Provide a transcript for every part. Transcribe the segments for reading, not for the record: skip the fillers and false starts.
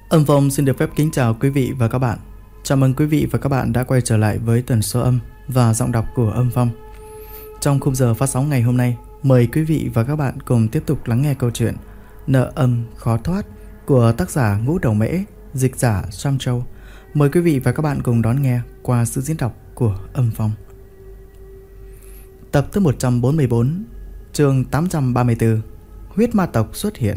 Âm Phong xin được phép kính chào quý vị và các bạn. Chào mừng quý vị và các bạn đã quay trở lại với tần số âm và giọng đọc của Âm Phong. Trong khung giờ phát sóng ngày hôm nay, mời quý vị và các bạn cùng tiếp tục lắng nghe câu chuyện Nợ âm khó thoát của tác giả Ngũ Đầu Mễ, dịch giả Sam Châu. Mời quý vị và các bạn cùng đón nghe qua sự diễn đọc của Âm Phong. Tập thứ 144, chương 834, huyết ma tộc xuất hiện.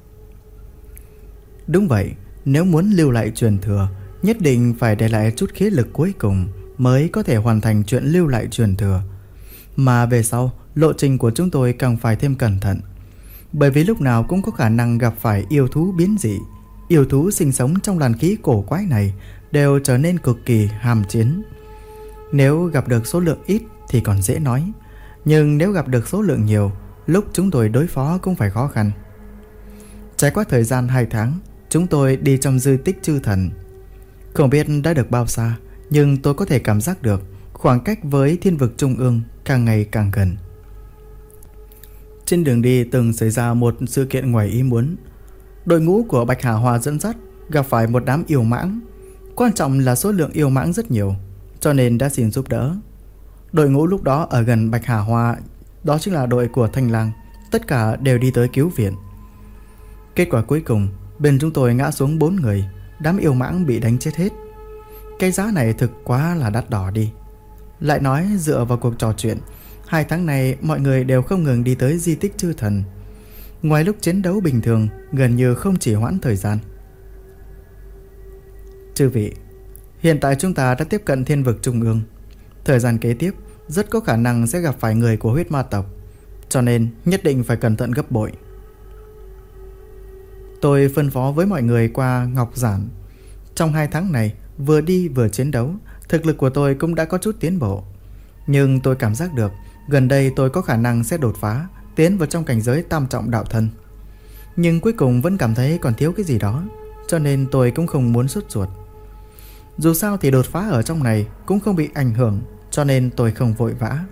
Đúng vậy, nếu muốn lưu lại truyền thừa, nhất định phải để lại chút khí lực cuối cùng mới có thể hoàn thành chuyện lưu lại truyền thừa. Mà về sau, lộ trình của chúng tôi càng phải thêm cẩn thận. Bởi vì lúc nào cũng có khả năng gặp phải yêu thú biến dị. Yêu thú sinh sống trong làn khí cổ quái này đều trở nên cực kỳ hàm chiến. Nếu gặp được số lượng ít thì còn dễ nói, nhưng nếu gặp được số lượng nhiều, lúc chúng tôi đối phó cũng phải khó khăn. Trải qua thời gian 2 tháng, chúng tôi đi trong di tích chư thần. Không biết đã được bao xa, nhưng tôi có thể cảm giác được khoảng cách với thiên vực trung ương càng ngày càng gần. Trên đường đi từng xảy ra một sự kiện ngoài ý muốn. Đội ngũ của Bạch Hà Hoa dẫn dắt gặp phải một đám yêu mãng. Quan trọng là số lượng yêu mãng rất nhiều, cho nên đã xin giúp đỡ. Đội ngũ lúc đó ở gần Bạch Hà Hoa, đó chính là đội của Thanh Lang, tất cả đều đi tới cứu viện. Kết quả cuối cùng, bên chúng tôi ngã xuống 4 người, đám yêu mãng bị đánh chết hết. Cái giá này thực quá là đắt đỏ đi. Lại nói dựa vào cuộc trò chuyện, 2 tháng này mọi người đều không ngừng đi tới di tích chư thần. Ngoài lúc chiến đấu bình thường, gần như không chỉ hoãn thời gian. Chư vị, hiện tại chúng ta đã tiếp cận thiên vực trung ương. Thời gian kế tiếp rất có khả năng sẽ gặp phải người của huyết ma tộc, cho nên nhất định phải cẩn thận gấp bội. Tôi phân phó với mọi người qua Ngọc Giản. Trong 2 tháng này, vừa đi vừa chiến đấu, thực lực của tôi cũng đã có chút tiến bộ. Nhưng tôi cảm giác được gần đây tôi có khả năng sẽ đột phá, tiến vào trong cảnh giới tam trọng đạo thân. Nhưng cuối cùng vẫn cảm thấy còn thiếu cái gì đó, cho nên tôi cũng không muốn sốt ruột. Dù sao thì đột phá ở trong này cũng không bị ảnh hưởng, cho nên tôi không vội vã.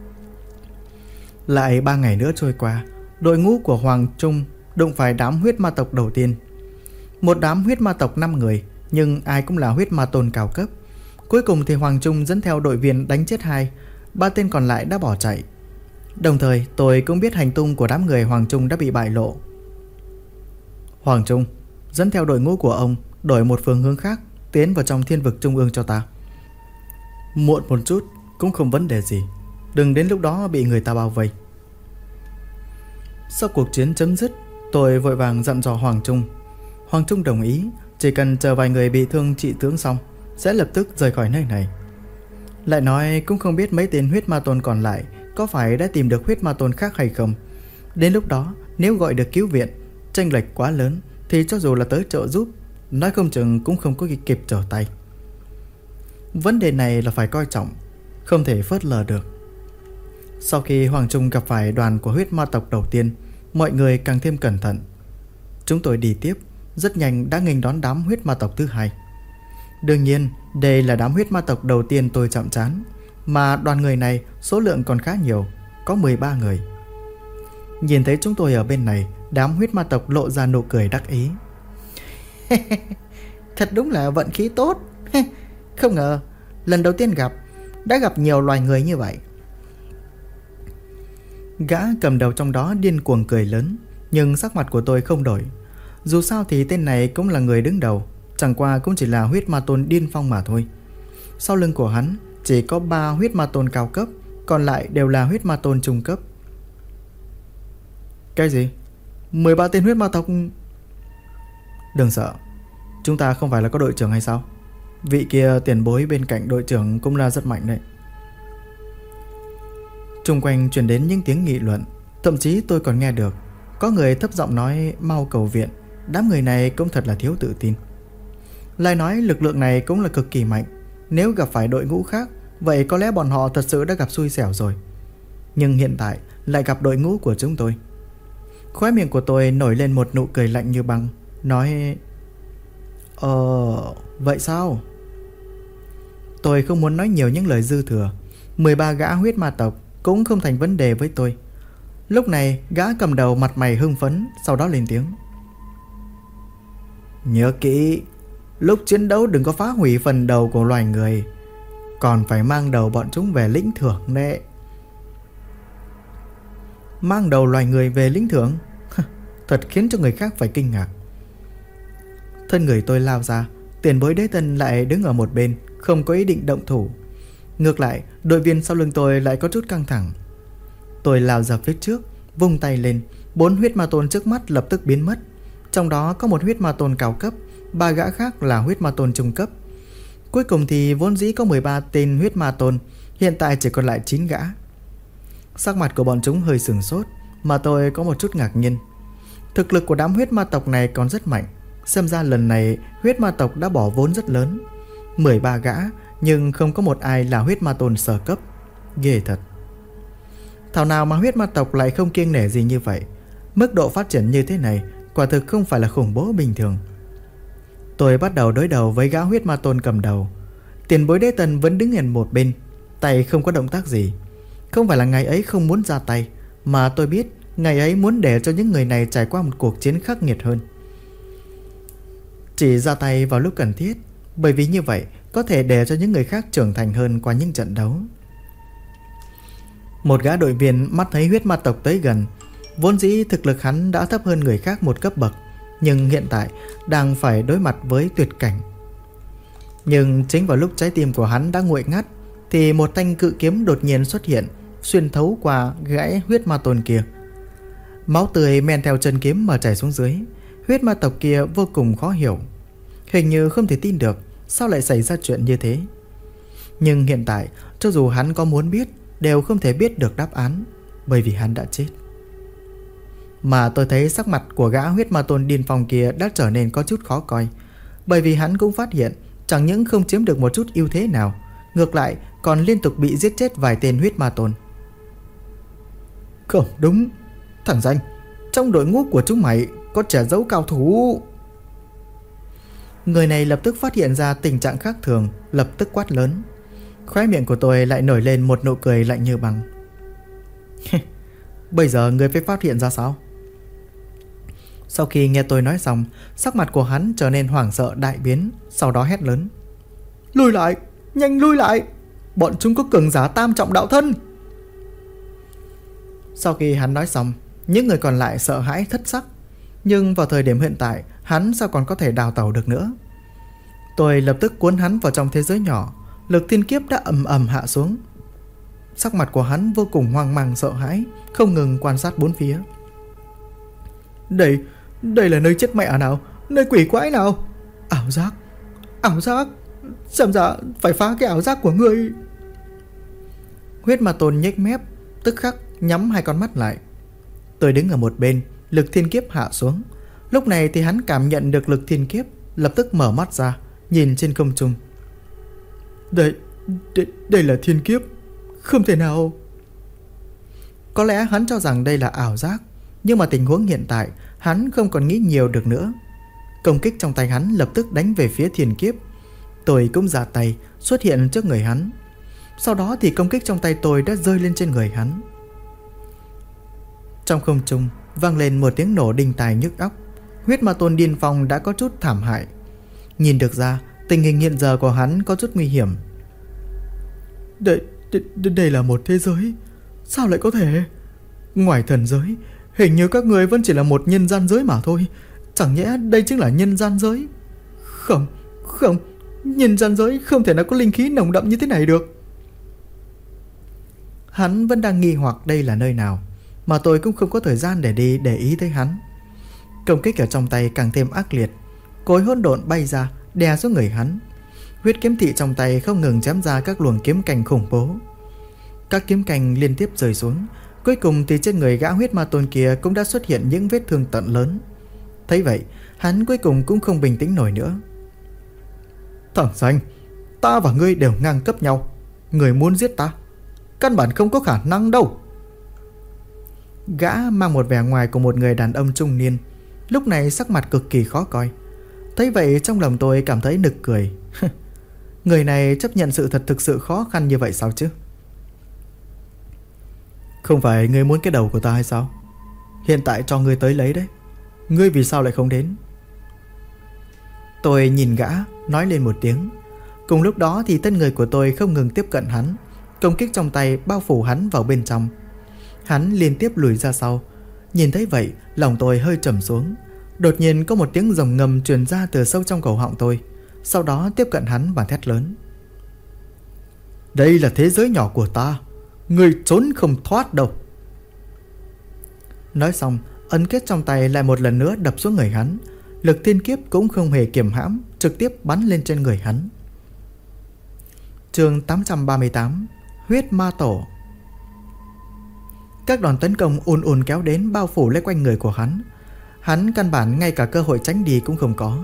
Lại 3 ngày nữa trôi qua, đội ngũ của Hoàng Trung đụng phải đám huyết ma tộc đầu tiên. Một đám huyết ma tộc 5 người, nhưng ai cũng là huyết ma tôn cao cấp. Cuối cùng thì Hoàng Trung dẫn theo đội viên đánh chết 2, 3 tên còn lại đã bỏ chạy. Đồng thời tôi cũng biết hành tung của đám người Hoàng Trung đã bị bại lộ. Hoàng Trung, dẫn theo đội ngũ của ông đổi một phương hướng khác, tiến vào trong thiên vực trung ương cho ta. Muộn một chút cũng không vấn đề gì, đừng đến lúc đó bị người ta bao vây. Sau cuộc chiến chấm dứt, tôi vội vàng dặn dò Hoàng Trung. Hoàng Trung đồng ý, chỉ cần chờ vài người bị thương trị tướng xong sẽ lập tức rời khỏi nơi này. Lại nói cũng không biết mấy tên huyết ma tôn còn lại có phải đã tìm được huyết ma tôn khác hay không. Đến lúc đó nếu gọi được cứu viện, chênh lệch quá lớn thì cho dù là tới trợ giúp, nói không chừng cũng không có kịp trở tay. Vấn đề này là phải coi trọng, không thể phớt lờ được. Sau khi Hoàng Trung gặp phải đoàn của huyết ma tộc đầu tiên, mọi người càng thêm cẩn thận. Chúng tôi đi tiếp, rất nhanh đã nghênh đón đám huyết ma tộc thứ 2. Đương nhiên, đây là đám huyết ma tộc đầu tiên tôi chạm trán, mà đoàn người này số lượng còn khá nhiều, có 13 người. Nhìn thấy chúng tôi ở bên này, đám huyết ma tộc lộ ra nụ cười đắc ý. Thật đúng là vận khí tốt. Không ngờ, lần đầu tiên đã gặp nhiều loài người như vậy. Gã cầm đầu trong đó điên cuồng cười lớn, nhưng sắc mặt của tôi không đổi. Dù sao thì tên này cũng là người đứng đầu, chẳng qua cũng chỉ là huyết ma tôn điên phong mà thôi. Sau lưng của hắn chỉ có 3 huyết ma tôn cao cấp, còn lại đều là huyết ma tôn trung cấp. Cái gì? 13 tên huyết ma tộc? Đừng sợ, chúng ta không phải là có đội trưởng hay sao? Vị kia tiền bối bên cạnh đội trưởng cũng là rất mạnh đấy. Xung quanh truyền đến những tiếng nghị luận, thậm chí tôi còn nghe được có người thấp giọng nói mau cầu viện. Đám người này cũng thật là thiếu tự tin. Lại nói lực lượng này cũng là cực kỳ mạnh, nếu gặp phải đội ngũ khác, vậy có lẽ bọn họ thật sự đã gặp xui xẻo rồi. Nhưng hiện tại lại gặp đội ngũ của chúng tôi. Khóe miệng của tôi nổi lên một nụ cười lạnh như băng, nói: vậy sao? Tôi không muốn nói nhiều những lời dư thừa. 13 gã huyết ma tộc cũng không thành vấn đề với tôi. Lúc này gã cầm đầu mặt mày hưng phấn, sau đó lên tiếng: Nhớ kỹ, lúc chiến đấu đừng có phá hủy phần đầu của loài người, còn phải mang đầu bọn chúng về lĩnh thưởng đấy. Mang đầu loài người về lĩnh thưởng? Thật khiến cho người khác phải kinh ngạc. Thân người tôi lao ra, tiền bối Đế Tân lại đứng ở một bên, không có ý định động thủ. Ngược lại, đội viên sau lưng tôi lại có chút căng thẳng. Tôi lao ra phía trước, vung tay lên, 4 huyết ma tôn trước mắt lập tức biến mất. Trong đó có một huyết ma tôn cao cấp, 3 gã khác là huyết ma tôn trung cấp. Cuối cùng thì vốn dĩ có 13 tên huyết ma tôn, hiện tại chỉ còn lại 9 gã. Sắc mặt của bọn chúng hơi sửng sốt, mà tôi có một chút ngạc nhiên. Thực lực của đám huyết ma tộc này còn rất mạnh. Xem ra lần này huyết ma tộc đã bỏ vốn rất lớn. 13 gã, nhưng không có một ai là huyết ma tôn sở cấp. Ghê thật. Thảo nào mà huyết ma tộc lại không kiêng nể gì như vậy. Mức độ phát triển như thế này quả thực không phải là khủng bố bình thường. Tôi bắt đầu đối đầu với gã huyết ma tôn cầm đầu. Tiền bối Đế Tân vẫn đứng ở một bên, tay không có động tác gì. Không phải là ngày ấy không muốn ra tay, mà tôi biết ngày ấy muốn để cho những người này trải qua một cuộc chiến khắc nghiệt hơn. Chỉ ra tay vào lúc cần thiết, bởi vì như vậy có thể để cho những người khác trưởng thành hơn qua những trận đấu. Một gã đội viên mắt thấy huyết ma tộc tới gần. Vốn dĩ thực lực hắn đã thấp hơn người khác một cấp bậc, nhưng hiện tại đang phải đối mặt với tuyệt cảnh. Nhưng chính vào lúc trái tim của hắn đã nguội ngắt, thì một thanh cự kiếm đột nhiên xuất hiện, xuyên thấu qua gãy huyết ma tôn kia. Máu tươi men theo chân kiếm mà chảy xuống dưới. Huyết ma tộc kia vô cùng khó hiểu, hình như không thể tin được sao lại xảy ra chuyện như thế. Nhưng hiện tại cho dù hắn có muốn biết, đều không thể biết được đáp án, bởi vì hắn đã chết. Mà tôi thấy sắc mặt của gã huyết ma tôn điên phong kia đã trở nên có chút khó coi, bởi vì hắn cũng phát hiện chẳng những không chiếm được một chút ưu thế nào, ngược lại còn liên tục bị giết chết vài tên huyết ma tôn. Không đúng, thằng danh, trong đội ngũ của chúng mày có trẻ giấu cao thủ. Người này lập tức phát hiện ra tình trạng khác thường, lập tức quát lớn. Khóe miệng của tôi lại nổi lên một nụ cười lạnh như băng. Bây giờ người phải phát hiện ra sao? Sau khi nghe tôi nói xong, sắc mặt của hắn trở nên hoảng sợ đại biến, sau đó hét lớn. Lùi lại, nhanh lùi lại, bọn chúng có cường giả tam trọng đạo thân. Sau khi hắn nói xong, những người còn lại sợ hãi thất sắc. Nhưng vào thời điểm hiện tại, hắn sao còn có thể đào tẩu được nữa. Tôi lập tức cuốn hắn vào trong thế giới nhỏ. Lực thiên kiếp đã ầm ầm hạ xuống. Sắc mặt của hắn vô cùng hoang mang sợ hãi, không ngừng quan sát bốn phía. Đây là nơi chết mẹ nào, nơi quỷ quái nào? Ảo giác, xem ra phải phá cái ảo giác của ngươi. Huyết ma tôn nhếch mép, tức khắc nhắm hai con mắt lại. Tôi đứng ở một bên, lực thiên kiếp hạ xuống. Lúc này thì hắn cảm nhận được lực thiên kiếp, lập tức mở mắt ra, nhìn trên không trung. Đây là thiên kiếp, không thể nào. Có lẽ hắn cho rằng đây là ảo giác, nhưng mà tình huống hiện tại hắn không còn nghĩ nhiều được nữa. Công kích trong tay hắn lập tức đánh về phía thiên kiếp. Tôi cũng ra tay xuất hiện trước người hắn. Sau đó thì công kích trong tay tôi đã rơi lên trên người hắn. Trong không trung vang lên một tiếng nổ đinh tai nhức óc. Huyết ma tôn điên phong đã có chút thảm hại. Nhìn được ra tình hình hiện giờ của hắn có chút nguy hiểm. Đây là một thế giới, sao lại có thể? Ngoài thần giới, hình như các người vẫn chỉ là một nhân gian giới mà thôi. Chẳng nhẽ đây chính là nhân gian giới? Không, nhân gian giới không thể nào có linh khí nồng đậm như thế này được. Hắn vẫn đang nghi hoặc đây là nơi nào, mà tôi cũng không có thời gian để đi để ý tới hắn. Công kích ở trong tay càng thêm ác liệt. Cối hỗn độn bay ra đè xuống người hắn. Huyết kiếm thị trong tay không ngừng chém ra các luồng kiếm cành khủng bố. Các kiếm cành liên tiếp rơi xuống. Cuối cùng thì trên người gã huyết ma tôn kia cũng đã xuất hiện những vết thương tận lớn. Thấy vậy, hắn cuối cùng cũng không bình tĩnh nổi nữa. Thằng danh, ta và ngươi đều ngang cấp nhau. Người muốn giết ta, căn bản không có khả năng đâu. Gã mang một vẻ ngoài của một người đàn ông trung niên, lúc này sắc mặt cực kỳ khó coi. Thấy vậy trong lòng tôi cảm thấy nực cười. Người này chấp nhận sự thật thực sự khó khăn như vậy sao chứ? Không phải ngươi muốn cái đầu của ta hay sao? Hiện tại cho ngươi tới lấy đấy. Ngươi vì sao lại không đến? Tôi nhìn gã, nói lên một tiếng. Cùng lúc đó thì thân người của tôi không ngừng tiếp cận hắn, công kích trong tay bao phủ hắn vào bên trong. Hắn liên tiếp lùi ra sau. Nhìn thấy vậy, lòng tôi hơi trầm xuống. Đột nhiên có một tiếng rồng ngầm truyền ra từ sâu trong cổ họng tôi. Sau đó tiếp cận hắn và thét lớn: đây là thế giới nhỏ của ta, người trốn không thoát đâu. Nói xong, ấn kết trong tay lại một lần nữa đập xuống người hắn. Lực thiên kiếp cũng không hề kiềm hãm, trực tiếp bắn lên trên người hắn. Chương 838: Huyết Ma Tổ. Các đòn tấn công ùn ùn kéo đến, bao phủ lấy quanh người của hắn. Hắn căn bản ngay cả cơ hội tránh đi cũng không có.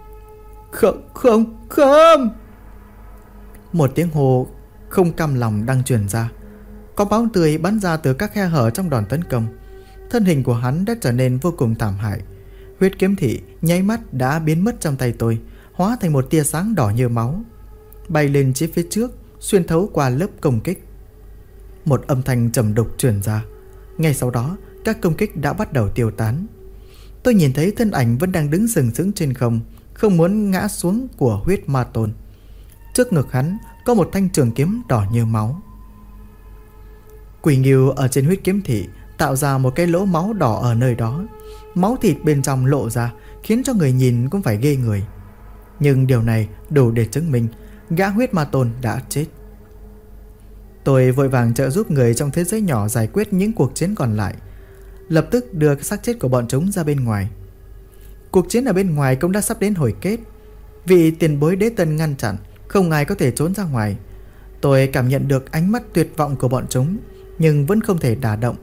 Không. Một tiếng hô không cam lòng đang truyền ra. Có máu tươi bắn ra từ các khe hở trong đòn tấn công. Thân hình của hắn đã trở nên vô cùng thảm hại. Huyết kiếm thị nháy mắt đã biến mất trong tay tôi, hóa thành một tia sáng đỏ như máu, bay lên phía trước, xuyên thấu qua lớp công kích. Một âm thanh trầm đục truyền ra. Ngay sau đó, các công kích đã bắt đầu tiêu tán. Tôi nhìn thấy thân ảnh vẫn đang đứng sừng sững trên không, không muốn ngã xuống của Huyết Ma Tôn. Trước ngực hắn có một thanh trường kiếm đỏ như máu. Quỷ nghiêu ở trên huyết kiếm thị tạo ra một cái lỗ máu đỏ ở nơi đó. Máu thịt bên trong lộ ra, khiến cho người nhìn cũng phải ghê người. Nhưng điều này đủ để chứng minh gã Huyết Ma Tôn đã chết. Tôi vội vàng trợ giúp người trong thế giới nhỏ giải quyết những cuộc chiến còn lại, lập tức đưa xác chết của bọn chúng ra bên ngoài. Cuộc chiến ở bên ngoài cũng đã sắp đến hồi kết. Vị tiền bối đế tân ngăn chặn, không ai có thể trốn ra ngoài. Tôi cảm nhận được ánh mắt tuyệt vọng của bọn chúng, nhưng vẫn không thể đả động.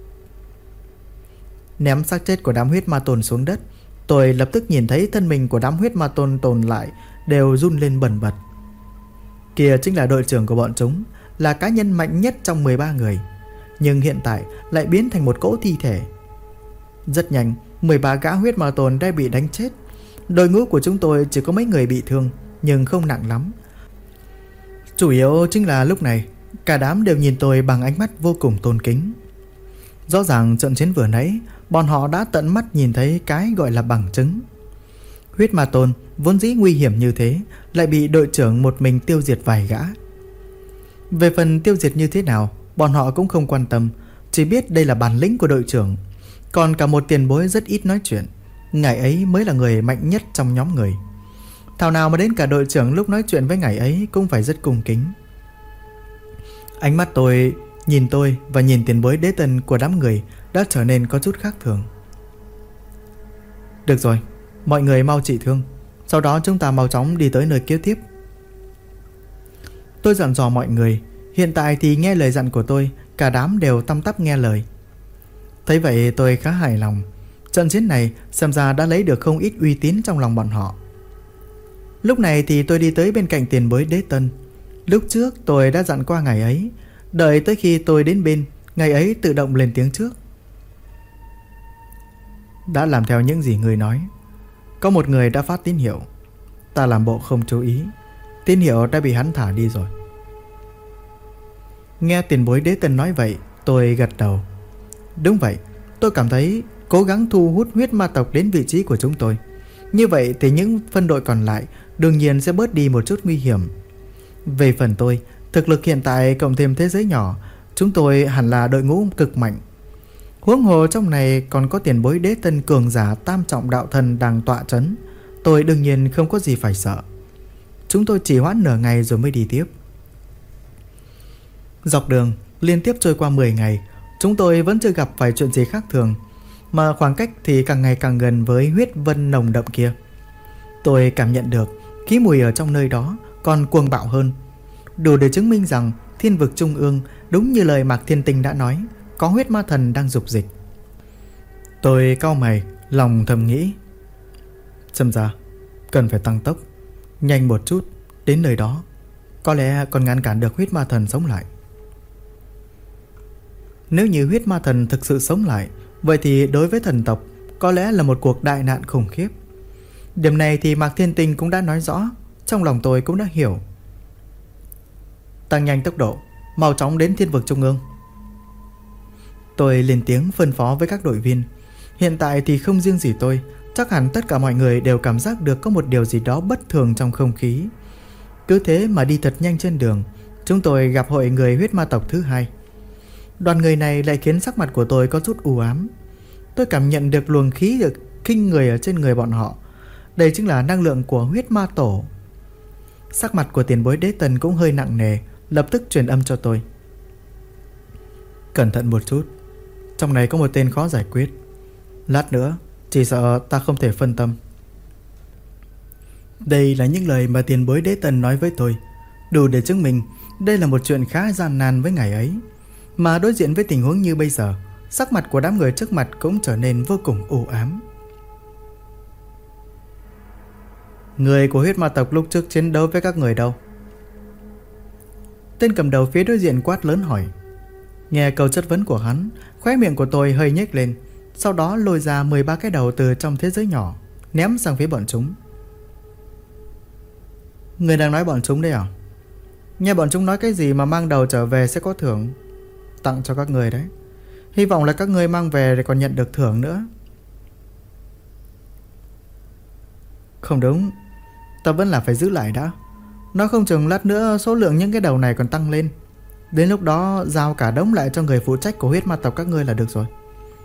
Ném xác chết của đám Huyết Ma Tôn xuống đất, tôi lập tức nhìn thấy thân mình của đám Huyết Ma Tôn tồn lại đều run lên bần bật. Kia chính là đội trưởng của bọn chúng, là cá nhân mạnh nhất trong 13 người, nhưng hiện tại lại biến thành một cỗ thi thể. Rất nhanh, 13 gã Huyết Ma Tôn đã bị đánh chết. Đội ngũ của chúng tôi chỉ có mấy người bị thương, nhưng không nặng lắm. Chủ yếu chính là lúc này cả đám đều nhìn tôi bằng ánh mắt vô cùng tôn kính. Rõ ràng trận chiến vừa nãy bọn họ đã tận mắt nhìn thấy cái gọi là bằng chứng. Huyết Ma Tôn vốn dĩ nguy hiểm như thế, lại bị đội trưởng một mình tiêu diệt vài gã. Về phần tiêu diệt như thế nào, bọn họ cũng không quan tâm, chỉ biết đây là bản lĩnh của đội trưởng. Còn cả một tiền bối rất ít nói chuyện, ngài ấy mới là người mạnh nhất trong nhóm người. Thảo nào mà đến cả đội trưởng lúc nói chuyện với ngài ấy cũng phải rất cung kính. Ánh mắt tôi và nhìn tiền bối đế tân của đám người đã trở nên có chút khác thường. Được rồi, mọi người mau trị thương, sau đó chúng ta mau chóng đi tới nơi kế tiếp. Tôi dặn dò mọi người. Hiện tại thì nghe lời dặn của tôi, cả đám đều tăm tắp nghe lời. Thấy vậy tôi khá hài lòng. Trận chiến này xem ra đã lấy được không ít uy tín trong lòng bọn họ. Lúc này thì tôi đi tới bên cạnh tiền bối đế tân. Lúc trước tôi đã dặn qua ngài ấy, đợi tới khi tôi đến bên, ngài ấy tự động lên tiếng trước. Đã làm theo những gì người nói. Có một người đã phát tín hiệu, ta làm bộ không chú ý, tín hiệu đã bị hắn thả đi rồi. Nghe tiền bối đế tân nói vậy, tôi gật đầu. Đúng vậy, tôi cảm thấy cố gắng thu hút huyết ma tộc đến vị trí của chúng tôi, như vậy thì những phân đội còn lại đương nhiên sẽ bớt đi một chút nguy hiểm. Về phần tôi, thực lực hiện tại cộng thêm thế giới nhỏ, chúng tôi hẳn là đội ngũ cực mạnh. Huống hồ trong này còn có tiền bối đế tân cường giả tam trọng đạo thần đang tọa trấn, tôi đương nhiên không có gì phải sợ. Chúng tôi chỉ hoãn nửa ngày rồi mới đi tiếp. Dọc đường liên tiếp trôi qua 10 ngày, chúng tôi vẫn chưa gặp phải chuyện gì khác thường, mà khoảng cách thì càng ngày càng gần với huyết vân nồng đậm kia. Tôi cảm nhận được khí mùi ở trong nơi đó còn cuồng bạo hơn, đủ để chứng minh rằng thiên vực trung ương đúng như lời Mạc Thiên Tinh đã nói, có huyết ma thần đang dục dịch. Tôi cau mày, lòng thầm nghĩ, xem ra cần phải tăng tốc, nhanh một chút đến nơi đó, có lẽ còn ngăn cản được huyết ma thần sống lại. Nếu như huyết ma thần thực sự sống lại, vậy thì đối với thần tộc có lẽ là một cuộc đại nạn khủng khiếp. Điểm này thì Mạc Thiên Tinh cũng đã nói rõ, trong lòng tôi cũng đã hiểu. Tăng nhanh tốc độ, mau chóng đến thiên vực trung ương. Tôi lên tiếng phân phó với các đội viên. Hiện tại thì không riêng gì tôi, Chắc hẳn tất cả mọi người đều cảm giác được có một điều gì đó bất thường trong không khí. Cứ thế mà đi thật nhanh trên đường, chúng tôi gặp hội người huyết ma tộc thứ hai. Đoàn người này lại khiến sắc mặt của tôi có chút u ám. Tôi cảm nhận được luồng khí được kinh người ở trên người bọn họ. Đây chính là năng lượng của huyết ma tổ. Sắc mặt của tiền bối Đế Tần cũng hơi nặng nề, lập tức truyền âm cho tôi. Cẩn thận một chút, trong này có một tên khó giải quyết. Lát nữa chỉ sợ ta không thể phân tâm. Đây là những lời mà tiền bối Đế Tần nói với tôi, đủ để chứng minh đây là một chuyện khá gian nan với ngày ấy. Mà đối diện với tình huống như bây giờ, sắc mặt của đám người trước mặt cũng trở nên vô cùng u ám. Người của huyết ma tộc lúc trước chiến đấu với các người đâu? Tên cầm đầu phía đối diện quát lớn hỏi. Nghe câu chất vấn của hắn, khóe miệng của tôi hơi nhếch lên, sau đó lôi ra 13 cái đầu từ trong thế giới nhỏ, ném sang phía bọn chúng. Người đang nói bọn chúng đấy à? Nghe bọn chúng nói cái gì mà mang đầu trở về sẽ có thưởng tặng cho các người đấy. Hy vọng là các người mang về để còn nhận được thưởng nữa. Không đúng, ta vẫn là phải giữ lại đã. Nói không chừng lát nữa số lượng những cái đầu này còn tăng lên. Đến lúc đó giao cả đống lại cho người phụ trách của huyết ma tộc các ngươi là được rồi.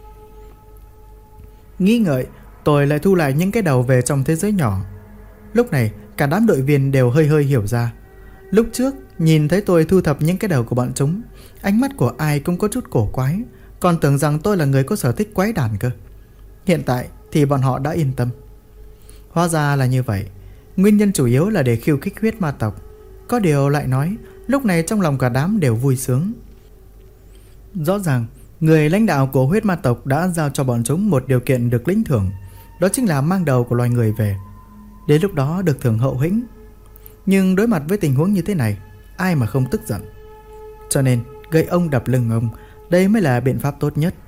Nghĩ ngợi, tôi lại thu lại những cái đầu về trong thế giới nhỏ. Lúc này cả đám đội viên đều hơi hiểu ra. Lúc trước nhìn thấy tôi thu thập những cái đầu của bọn chúng, ánh mắt của ai cũng có chút cổ quái, còn tưởng rằng tôi là người có sở thích quái đản cơ. Hiện tại thì bọn họ đã yên tâm. Hóa ra là như vậy. Nguyên nhân chủ yếu là để khiêu khích huyết ma tộc. Có điều lại nói, lúc này trong lòng cả đám đều vui sướng. Rõ ràng người lãnh đạo của huyết ma tộc đã giao cho bọn chúng một điều kiện được lĩnh thưởng, đó chính là mang đầu của loài người về. Đến lúc đó được thưởng hậu hĩnh. Nhưng đối mặt với tình huống như thế này, ai mà không tức giận. Cho nên gây ông đập lưng ông, đây mới là biện pháp tốt nhất.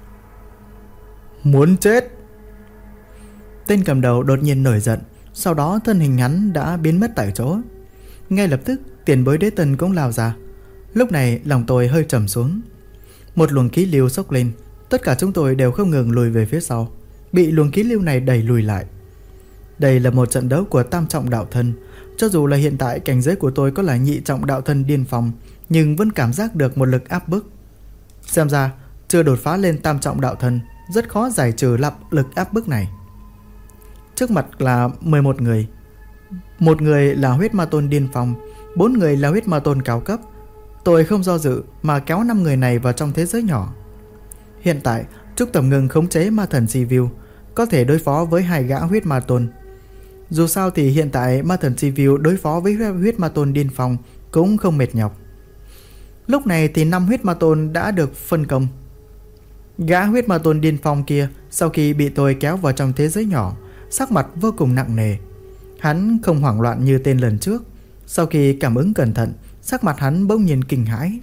Muốn chết! Tên cầm đầu đột nhiên nổi giận, sau đó thân hình hắn đã biến mất tại chỗ. Ngay lập tức tiền bối Đế Tần cũng lao ra. Lúc này lòng tôi hơi trầm xuống. Một luồng khí lưu xốc lên, tất cả chúng tôi đều không ngừng lùi về phía sau, bị luồng khí lưu này đẩy lùi lại. Đây là một trận đấu của tam trọng đạo thân. Cho dù là hiện tại cảnh giới của tôi có là nhị trọng đạo thân điên phong, nhưng vẫn cảm giác được một lực áp bức. Xem ra chưa đột phá lên tam trọng đạo thân, rất khó giải trừ lực áp bức này. Trước mặt là 11 người. Một người là huyết ma tôn điên phong, 4 người là huyết ma tôn cao cấp. Tôi không do dự mà kéo 5 người này vào trong thế giới nhỏ. Hiện tại Trúc Tầm Ngưng khống chế ma thần Sivu, có thể đối phó với 2 gã huyết ma tôn. Dù sao thì hiện tại ma thần Sivu đối phó với huyết ma tôn điên phong cũng không mệt nhọc. Lúc này thì 5 huyết ma tôn đã được phân công. Gã huyết ma tôn điên phong kia sau khi bị tôi kéo vào trong thế giới nhỏ, sắc mặt vô cùng nặng nề. Hắn không hoảng loạn như tên lần trước. Sau khi cảm ứng cẩn thận, sắc mặt hắn bỗng nhiên kinh hãi.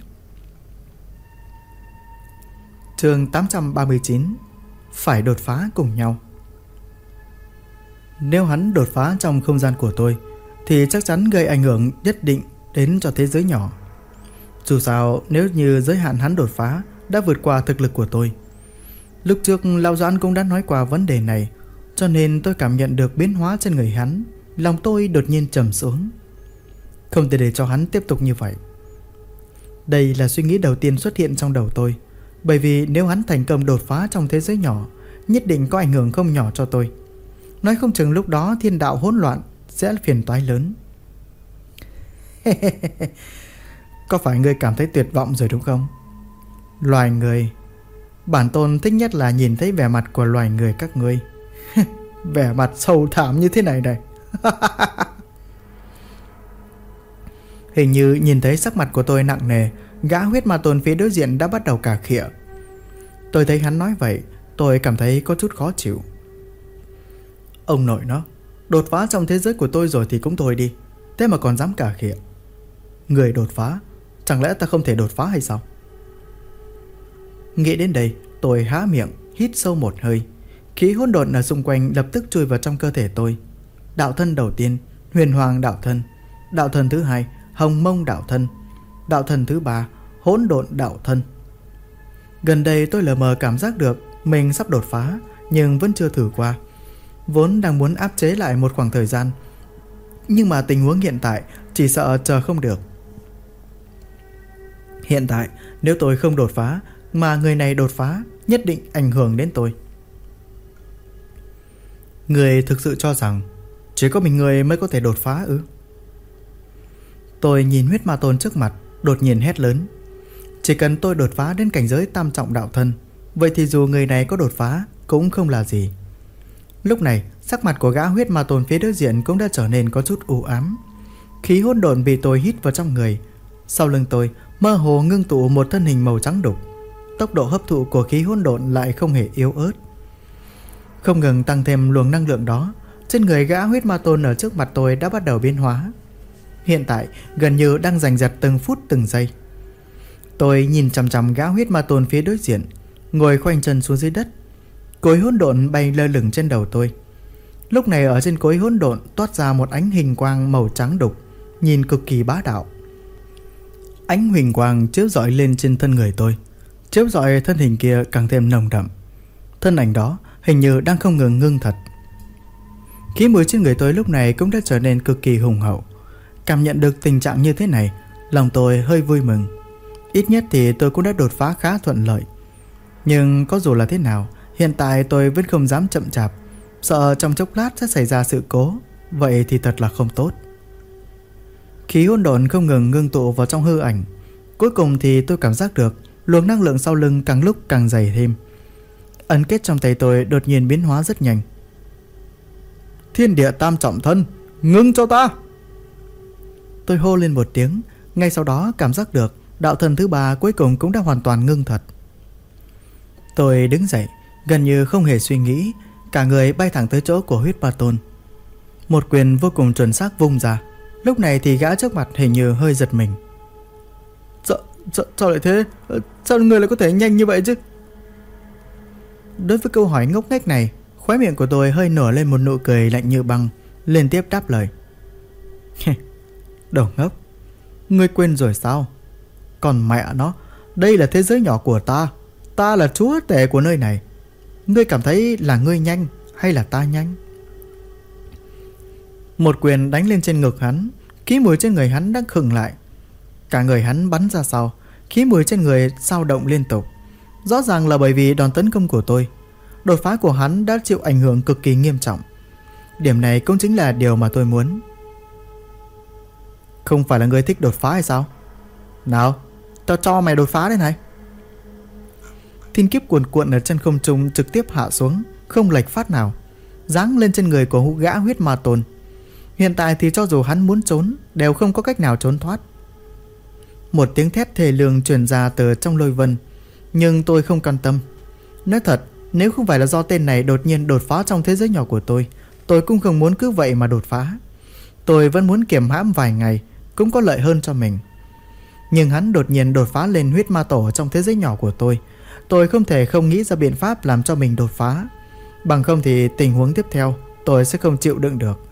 Chương 839. Phải đột phá cùng nhau. Nếu hắn đột phá trong không gian của tôi thì chắc chắn gây ảnh hưởng nhất định đến cho thế giới nhỏ. Dù sao nếu như giới hạn hắn đột phá đã vượt qua thực lực của tôi. Lúc trước Lão Doãn cũng đã nói qua vấn đề này, cho nên tôi cảm nhận được biến hóa trên người hắn. Lòng tôi đột nhiên trầm xuống. Không thể để cho hắn tiếp tục như vậy. Đây là suy nghĩ đầu tiên xuất hiện trong đầu tôi. Bởi vì nếu hắn thành công đột phá trong thế giới nhỏ, nhất định có ảnh hưởng không nhỏ cho tôi. Nói không chừng lúc đó thiên đạo hỗn loạn sẽ phiền toái lớn. Có phải ngươi cảm thấy tuyệt vọng rồi đúng không? Loài người, bản tôn thích nhất là nhìn thấy vẻ mặt của loài người các ngươi. Vẻ mặt sầu thảm như thế này này. Hình như nhìn thấy sắc mặt của tôi nặng nề, gã huyết ma tôn phía đối diện đã bắt đầu cà khịa. Tôi thấy hắn nói vậy, tôi cảm thấy có chút khó chịu. Ông nội nó, đột phá trong thế giới của tôi rồi thì cũng thôi đi, thế mà còn dám cà khịa. Người đột phá, chẳng lẽ ta không thể đột phá hay sao? Nghĩ đến đây, tôi há miệng, hít sâu một hơi. Khí hỗn độn ở xung quanh lập tức chui vào trong cơ thể tôi. Đạo thân đầu tiên, huyền hoàng đạo thân. Đạo thân thứ hai, hồng mông đạo thân. Đạo thân thứ ba, hỗn độn đạo thân. Gần đây tôi lờ mờ cảm giác được mình sắp đột phá, nhưng vẫn chưa thử qua. vốn đang muốn áp chế lại một khoảng thời gian, nhưng mà tình huống hiện tại chỉ sợ chờ không được. Hiện tại nếu tôi không đột phá mà người này đột phá, nhất định ảnh hưởng đến tôi. Người thực sự cho rằng chỉ có mình người mới có thể đột phá ư? Tôi nhìn huyết ma tôn trước mặt, đột nhiên hét lớn. Chỉ cần tôi đột phá đến cảnh giới tam trọng đạo thân, vậy thì dù người này có đột phá cũng không là gì. Lúc này sắc mặt của gã huyết ma tôn phía đối diện cũng đã trở nên có chút u ám. Khí hỗn độn bị tôi hít vào trong người. Sau lưng tôi mơ hồ ngưng tụ một thân hình màu trắng đục. Tốc độ hấp thụ của khí hỗn độn lại không hề yếu ớt, không ngừng tăng thêm luồng năng lượng đó. Trên người gã huyết ma tôn ở trước mặt tôi đã bắt đầu biến hóa, hiện tại gần như đang giành giật từng phút từng giây. Tôi nhìn chằm chằm gã huyết ma tôn phía đối diện, ngồi khoanh chân xuống dưới đất. Cối hỗn độn bay lơ lửng trên đầu tôi. Lúc này ở trên cối hỗn độn toát ra một ánh hình quang màu trắng đục, nhìn cực kỳ bá đạo. Ánh huỳnh quang chiếu rọi lên trên thân người tôi, chiếu rọi thân hình kia càng thêm nồng đậm. Thân ảnh đó hình như đang không ngừng ngưng thật. Khí mùi trên người tôi lúc này cũng đã trở nên cực kỳ hùng hậu. Cảm nhận được tình trạng như thế này, lòng tôi hơi vui mừng. Ít nhất thì tôi cũng đã đột phá khá thuận lợi. Nhưng có dù là thế nào, hiện tại tôi vẫn không dám chậm chạp, sợ trong chốc lát sẽ xảy ra sự cố. Vậy thì thật là không tốt. Khí hỗn độn không ngừng ngưng tụ vào trong hư ảnh. Cuối cùng thì tôi cảm giác được luồng năng lượng sau lưng càng lúc càng dày thêm. Ấn kết trong tay tôi đột nhiên biến hóa rất nhanh. Thiên địa tam trọng thân, ngưng cho ta! Tôi hô lên một tiếng. Ngay sau đó cảm giác được đạo thân thứ ba cuối cùng cũng đã hoàn toàn ngưng thật. Tôi đứng dậy, gần như không hề suy nghĩ, cả người bay thẳng tới chỗ của huyết ma tôn. Một quyền vô cùng chuẩn xác vung ra. Lúc này thì gã trước mặt hình như hơi giật mình. Sao lại thế? Sao người lại có thể nhanh như vậy chứ? Đối với câu hỏi ngốc nghếch này, khóe miệng của tôi hơi nở lên một nụ cười lạnh như băng, liên tiếp đáp lời. Đồ ngốc, ngươi quên rồi sao? Còn mẹ nó, đây là thế giới nhỏ của ta. Ta là chúa tể của nơi này. Ngươi cảm thấy là ngươi nhanh hay là ta nhanh? Một quyền đánh lên trên ngực hắn. Khí mùi trên người hắn đang khựng lại. Cả người hắn bắn ra sau. Khí mùi trên người dao động liên tục. Rõ ràng là bởi vì đòn tấn công của tôi. Đột phá của hắn đã chịu ảnh hưởng cực kỳ nghiêm trọng. Điểm này cũng chính là điều mà tôi muốn. Không phải là ngươi thích đột phá hay sao? Nào, tao cho mày đột phá đây này. Thiên kiếp cuồn cuộn ở trên không trung trực tiếp hạ xuống, không lệch phát nào, giáng lên trên người của gã huyết ma tôn. Hiện tại thì cho dù hắn muốn trốn đều không có cách nào trốn thoát. Một tiếng thét thề lương truyền ra từ trong lôi vân. Nhưng tôi không quan tâm. Nói thật, nếu không phải là do tên này đột nhiên đột phá trong thế giới nhỏ của tôi cũng không muốn cứ vậy mà đột phá. Tôi vẫn muốn kiềm hãm vài ngày, cũng có lợi hơn cho mình. Nhưng hắn đột nhiên đột phá lên huyết ma tổ trong thế giới nhỏ của tôi không thể không nghĩ ra biện pháp làm cho mình đột phá. Bằng không thì tình huống tiếp theo tôi sẽ không chịu đựng được.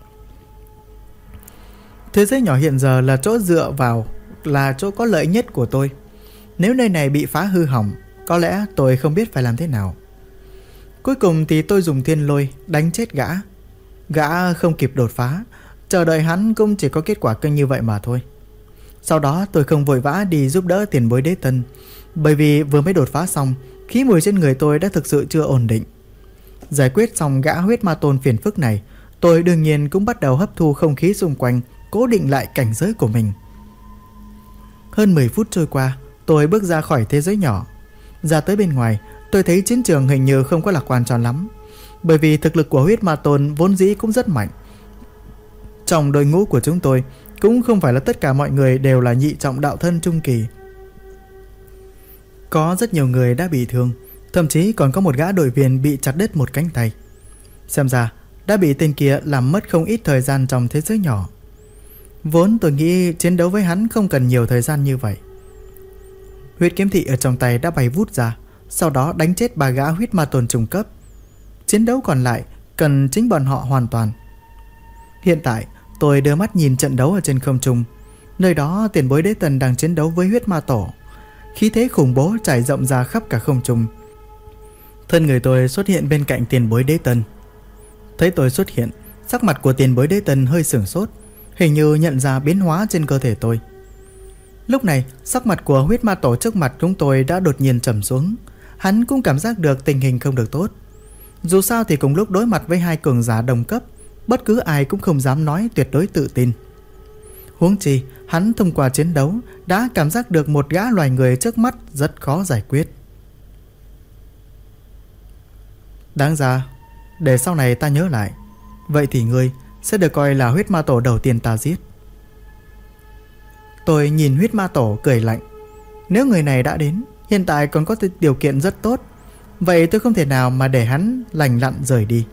Thế giới nhỏ hiện giờ là chỗ dựa vào, là chỗ có lợi nhất của tôi. Nếu nơi này bị phá hư hỏng, có lẽ tôi không biết phải làm thế nào. Cuối cùng thì tôi dùng thiên lôi đánh chết gã. Gã không kịp đột phá, chờ đợi hắn cũng chỉ có kết quả cân như vậy mà thôi. Sau đó tôi không vội vã đi giúp đỡ tiền bối đế tân, bởi vì vừa mới đột phá xong, khí mùi trên người tôi đã thực sự chưa ổn định. Giải quyết xong gã huyết ma tôn phiền phức này, tôi đương nhiên cũng bắt đầu hấp thu không khí xung quanh, cố định lại cảnh giới của mình. Hơn 10 phút trôi qua, tôi bước ra khỏi thế giới nhỏ. Ra tới bên ngoài, tôi thấy chiến trường hình như không có lạc quan cho lắm, bởi vì thực lực của huyết ma tôn vốn dĩ cũng rất mạnh. Trong đội ngũ của chúng tôi cũng không phải là tất cả mọi người đều là nhị trọng đạo thân trung kỳ. Có rất nhiều người đã bị thương, thậm chí còn có một gã đội viên bị chặt đứt một cánh tay. Xem ra đã bị tên kia làm mất không ít thời gian trong thế giới nhỏ. Vốn tôi nghĩ chiến đấu với hắn không cần nhiều thời gian như vậy. Huyết kiếm thị ở trong tay đã bay vút ra, sau đó đánh chết 3 gã huyết ma tôn trung cấp. Chiến đấu còn lại cần chính bọn họ hoàn toàn. Hiện tại tôi đưa mắt nhìn trận đấu ở trên không trung. Nơi đó tiền bối đế tần đang chiến đấu với huyết ma tổ. Khí thế khủng bố trải rộng ra khắp cả không trung. Thân người tôi xuất hiện bên cạnh tiền bối đế tần. Thấy tôi xuất hiện, sắc mặt của tiền bối đế tân hơi sửng sốt, hình như nhận ra biến hóa trên cơ thể tôi. Lúc này, sắc mặt của huyết ma tổ trước mặt chúng tôi đã đột nhiên trầm xuống. Hắn cũng cảm giác được tình hình không được tốt. Dù sao thì cùng lúc đối mặt với hai cường giả đồng cấp, bất cứ ai cũng không dám nói tuyệt đối tự tin. Huống chi, hắn thông qua chiến đấu đã cảm giác được một gã loài người trước mắt rất khó giải quyết. Đáng ra, để sau này ta nhớ lại, vậy thì ngươi sẽ được coi là huyết ma tổ đầu tiên ta giết. Tôi nhìn huyết ma tổ cười lạnh. Nếu người này đã đến, hiện tại còn có điều kiện rất tốt, vậy tôi không thể nào mà để hắn lành lặn rời đi.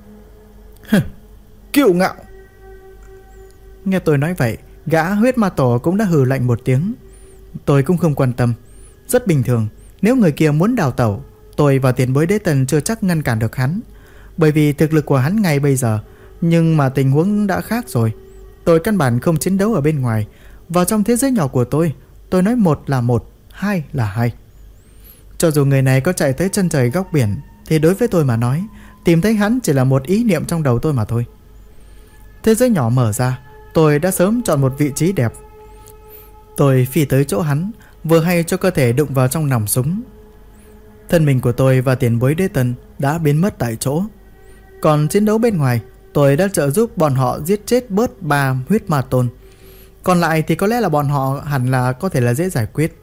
Kiêu ngạo. Nghe tôi nói vậy, gã huyết ma tổ cũng đã hừ lạnh một tiếng. Tôi cũng không quan tâm. Rất bình thường, nếu người kia muốn đào tẩu, tôi và tiền bối đế tần chưa chắc ngăn cản được hắn, bởi vì thực lực của hắn ngay bây giờ. Nhưng mà tình huống đã khác rồi. Tôi căn bản không chiến đấu ở bên ngoài. Vào trong thế giới nhỏ của tôi nói một là một, hai là hai. Cho dù người này có chạy tới chân trời góc biển, thì đối với tôi mà nói, tìm thấy hắn chỉ là một ý niệm trong đầu tôi mà thôi. Thế giới nhỏ mở ra, tôi đã sớm chọn một vị trí đẹp. Tôi phi tới chỗ hắn, vừa hay cho cơ thể đụng vào trong nòng súng. Thân mình của tôi và tiền bối đế tân đã biến mất tại chỗ. Còn chiến đấu bên ngoài, tôi đã trợ giúp bọn họ giết chết bớt 3 huyết ma tôn. Còn lại thì có lẽ là bọn họ hẳn là có thể là dễ giải quyết.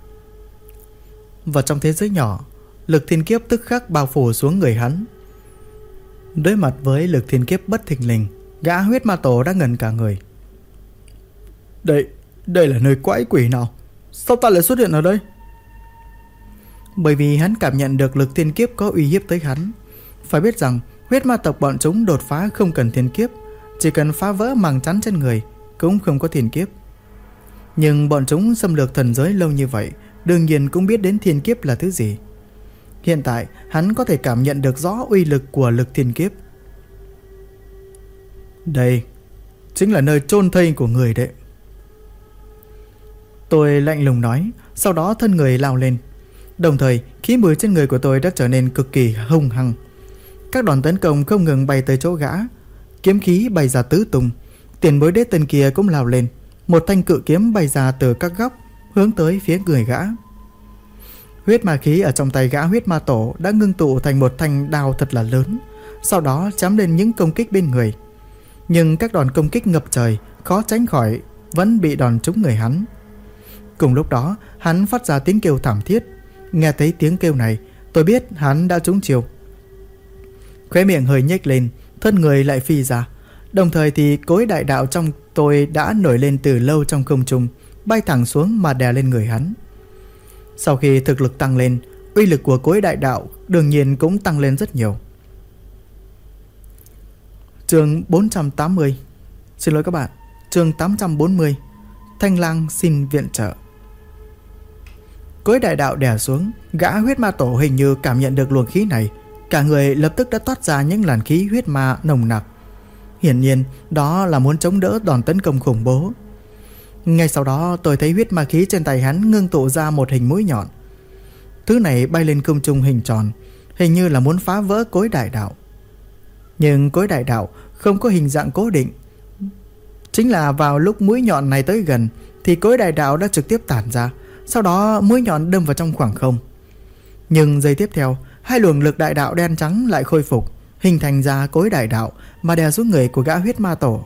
Và trong thế giới nhỏ, lực thiên kiếp tức khắc bao phủ xuống người hắn. Đối mặt với lực thiên kiếp bất thình lình, gã huyết ma tổ đã ngẩn cả người. Đây là nơi quái quỷ nào? Sao ta lại xuất hiện ở đây? Bởi vì hắn cảm nhận được lực thiên kiếp có uy hiếp tới hắn. Phải biết rằng huyết ma tộc bọn chúng đột phá không cần thiên kiếp, chỉ cần phá vỡ màng chắn trên người cũng không có thiên kiếp. Nhưng bọn chúng xâm lược thần giới lâu như vậy, đương nhiên cũng biết đến thiên kiếp là thứ gì. Hiện tại hắn có thể cảm nhận được rõ uy lực của lực thiên kiếp. Đây chính là nơi chôn thây của người đấy. Tôi lạnh lùng nói, sau đó thân người lao lên. Đồng thời khí mùi trên người của tôi đã trở nên cực kỳ hung hăng. Các đòn tấn công không ngừng bay tới chỗ gã. Kiếm khí bay ra tứ tung. Tiền bối đế tân kia cũng lao lên. Một thanh cự kiếm bay ra từ các góc, hướng tới phía người gã. Huyết ma khí ở trong tay gã huyết ma tổ đã ngưng tụ thành một thanh đao thật là lớn, sau đó chém lên những công kích bên người. Nhưng các đòn công kích ngập trời, khó tránh khỏi, vẫn bị đòn trúng người hắn. Cùng lúc đó, hắn phát ra tiếng kêu thảm thiết. Nghe thấy tiếng kêu này, tôi biết hắn đã trúng chiêu. Khóe miệng hơi nhếch lên, thân người lại phi ra. Đồng thời thì cối đại đạo trong tôi đã nổi lên từ lâu trong không trung, bay thẳng xuống mà đè lên người hắn. Sau khi thực lực tăng lên, uy lực của cối đại đạo đương nhiên cũng tăng lên rất nhiều. Chương 480. Xin lỗi các bạn, chương 840. Thanh lang xin viện trợ. Cối đại đạo đè xuống, gã huyết ma tổ hình như cảm nhận được luồng khí này, cả người lập tức đã toát ra những làn khí huyết ma nồng nặc. Hiển nhiên đó là muốn chống đỡ đòn tấn công khủng bố. Ngay sau đó tôi thấy huyết ma khí trên tay hắn ngưng tụ ra một hình mũi nhọn. Thứ này bay lên không trung hình tròn, hình như là muốn phá vỡ cối đại đạo. Nhưng cối đại đạo không có hình dạng cố định. Chính là vào lúc mũi nhọn này tới gần thì cối đại đạo đã trực tiếp tản ra, sau đó mũi nhọn đâm vào trong khoảng không. Nhưng giây tiếp theo, hai luồng lực đại đạo đen trắng lại khôi phục, hình thành ra cối đại đạo mà đè xuống người của gã huyết ma tổ.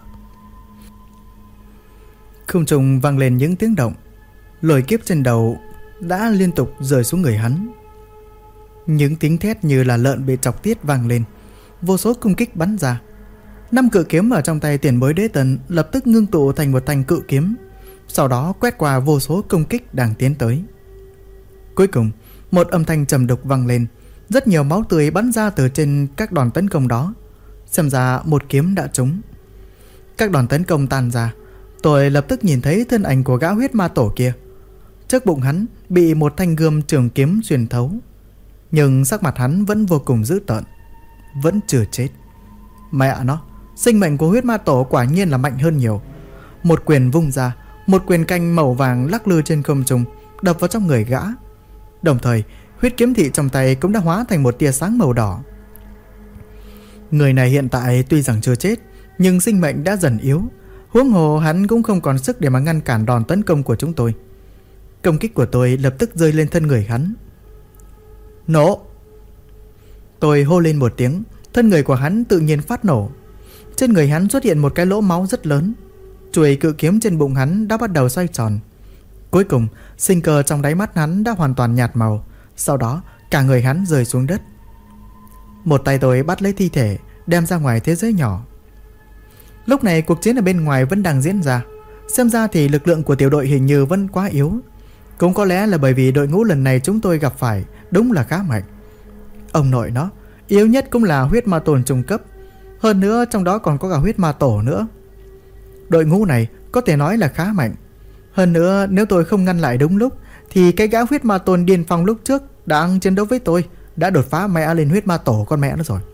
Không trung vang lên những tiếng động, lôi kiếp trên đầu đã liên tục rơi xuống người hắn. Những tiếng thét như là lợn bị chọc tiết vang lên, vô số công kích bắn ra. 5 cự kiếm ở trong tay tiền bối đế tần lập tức ngưng tụ thành một thanh cự kiếm, sau đó quét qua vô số công kích đang tiến tới. Cuối cùng, một âm thanh trầm đục vang lên, rất nhiều máu tươi bắn ra từ trên các đòn tấn công đó. Xem ra một kiếm đã trúng. Các đòn tấn công tan ra, tôi lập tức nhìn thấy thân ảnh của gã huyết ma tổ kia. Trước bụng hắn bị một thanh gươm trường kiếm xuyên thấu, nhưng sắc mặt hắn vẫn vô cùng dữ tợn, vẫn chưa chết. Mẹ nó, sinh mệnh của huyết ma tổ quả nhiên là mạnh hơn nhiều. Một quyền vung ra, một quyền canh màu vàng lắc lư trên không trung, đập vào trong người gã. Đồng thời huyết kiếm thị trong tay cũng đã hóa thành một tia sáng màu đỏ. Người này hiện tại tuy rằng chưa chết, nhưng sinh mệnh đã dần yếu. Huống hồ hắn cũng không còn sức để mà ngăn cản đòn tấn công của chúng tôi. Công kích của tôi lập tức rơi lên thân người hắn. Nổ! Tôi hô lên một tiếng, thân người của hắn tự nhiên phát nổ. Trên người hắn xuất hiện một cái lỗ máu rất lớn. Chuôi cự kiếm trên bụng hắn đã bắt đầu xoay tròn. Cuối cùng, sinh cơ trong đáy mắt hắn đã hoàn toàn nhạt màu. Sau đó, cả người hắn rơi xuống đất. Một tay tôi bắt lấy thi thể, đem ra ngoài thế giới nhỏ. Lúc này cuộc chiến ở bên ngoài vẫn đang diễn ra. Xem ra thì lực lượng của tiểu đội hình như vẫn quá yếu. Cũng có lẽ là bởi vì đội ngũ lần này chúng tôi gặp phải đúng là khá mạnh. Ông nội nó, yếu nhất cũng là huyết ma tồn trung cấp. Hơn nữa trong đó còn có cả huyết ma tổ nữa. Đội ngũ này có thể nói là khá mạnh. Hơn nữa nếu tôi không ngăn lại đúng lúc thì cái gã huyết ma tồn điên phong lúc trước đang chiến đấu với tôi đã đột phá mẹ lên huyết ma tổ con mẹ nó rồi.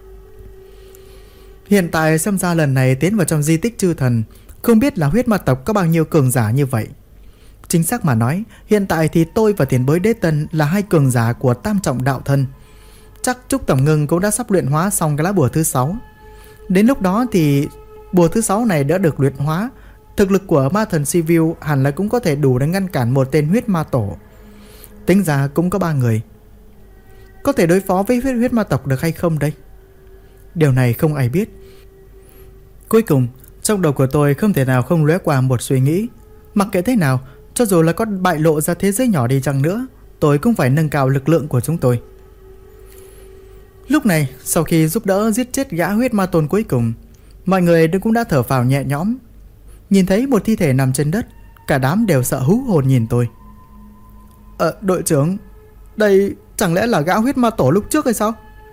Hiện tại xem ra lần này tiến vào trong di tích chư thần, không biết là huyết ma tộc có bao nhiêu cường giả như vậy. Chính xác mà nói, hiện tại thì tôi và tiền bối đế tân là hai cường giả của tam trọng đạo thân. Chắc Trúc Tầm Ngưng cũng đã sắp luyện hóa xong cái lá bùa thứ 6. Đến lúc đó thì bùa thứ 6 này đã được luyện hóa. Thực lực của ma thần Sivu hẳn là cũng có thể đủ để ngăn cản một tên huyết ma tổ. Tính ra cũng có 3 người. Có thể đối phó với huyết ma tộc được hay không đây? Điều này không ai biết. Cuối cùng, trong đầu của tôi không thể nào không lóe qua một suy nghĩ. Mặc kệ thế nào, cho dù là có bại lộ ra thế giới nhỏ đi chăng nữa, tôi cũng phải nâng cao lực lượng của chúng tôi. Lúc này, sau khi giúp đỡ giết chết gã huyết ma tôn cuối cùng, mọi người cũng đã thở phào nhẹ nhõm. Nhìn thấy một thi thể nằm trên đất, cả đám đều sợ hú hồn nhìn tôi. Đội trưởng, đây chẳng lẽ là gã huyết ma tổ lúc trước hay sao?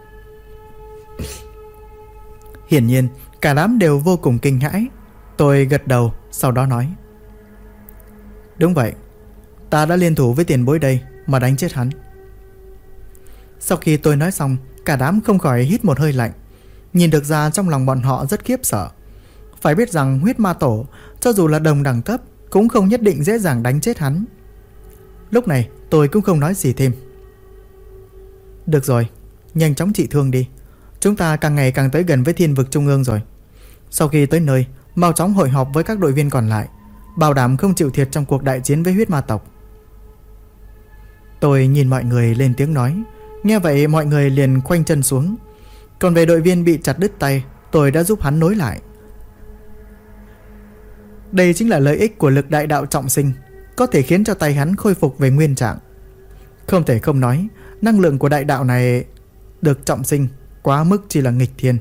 Hiển nhiên, cả đám đều vô cùng kinh hãi. Tôi gật đầu, sau đó nói: Đúng vậy, ta đã liên thủ với tiền bối đây mà đánh chết hắn. Sau khi tôi nói xong, cả đám không khỏi hít một hơi lạnh. Nhìn được ra trong lòng bọn họ rất khiếp sợ. Phải biết rằng huyết ma tổ, cho dù là đồng đẳng cấp, cũng không nhất định dễ dàng đánh chết hắn. Lúc này tôi cũng không nói gì thêm. Được rồi, nhanh chóng trị thương đi. Chúng ta càng ngày càng tới gần với thiên vực trung ương rồi. Sau khi tới nơi, mau chóng hội họp với các đội viên còn lại, bảo đảm không chịu thiệt trong cuộc đại chiến với huyết ma tộc. Tôi nhìn mọi người lên tiếng nói. Nghe vậy mọi người liền khoanh chân xuống. Còn về đội viên bị chặt đứt tay, tôi đã giúp hắn nối lại. Đây chính là lợi ích của lực đại đạo trọng sinh, có thể khiến cho tay hắn khôi phục về nguyên trạng. Không thể không nói, năng lượng của đại đạo này được trọng sinh quá mức chỉ là nghịch thiên.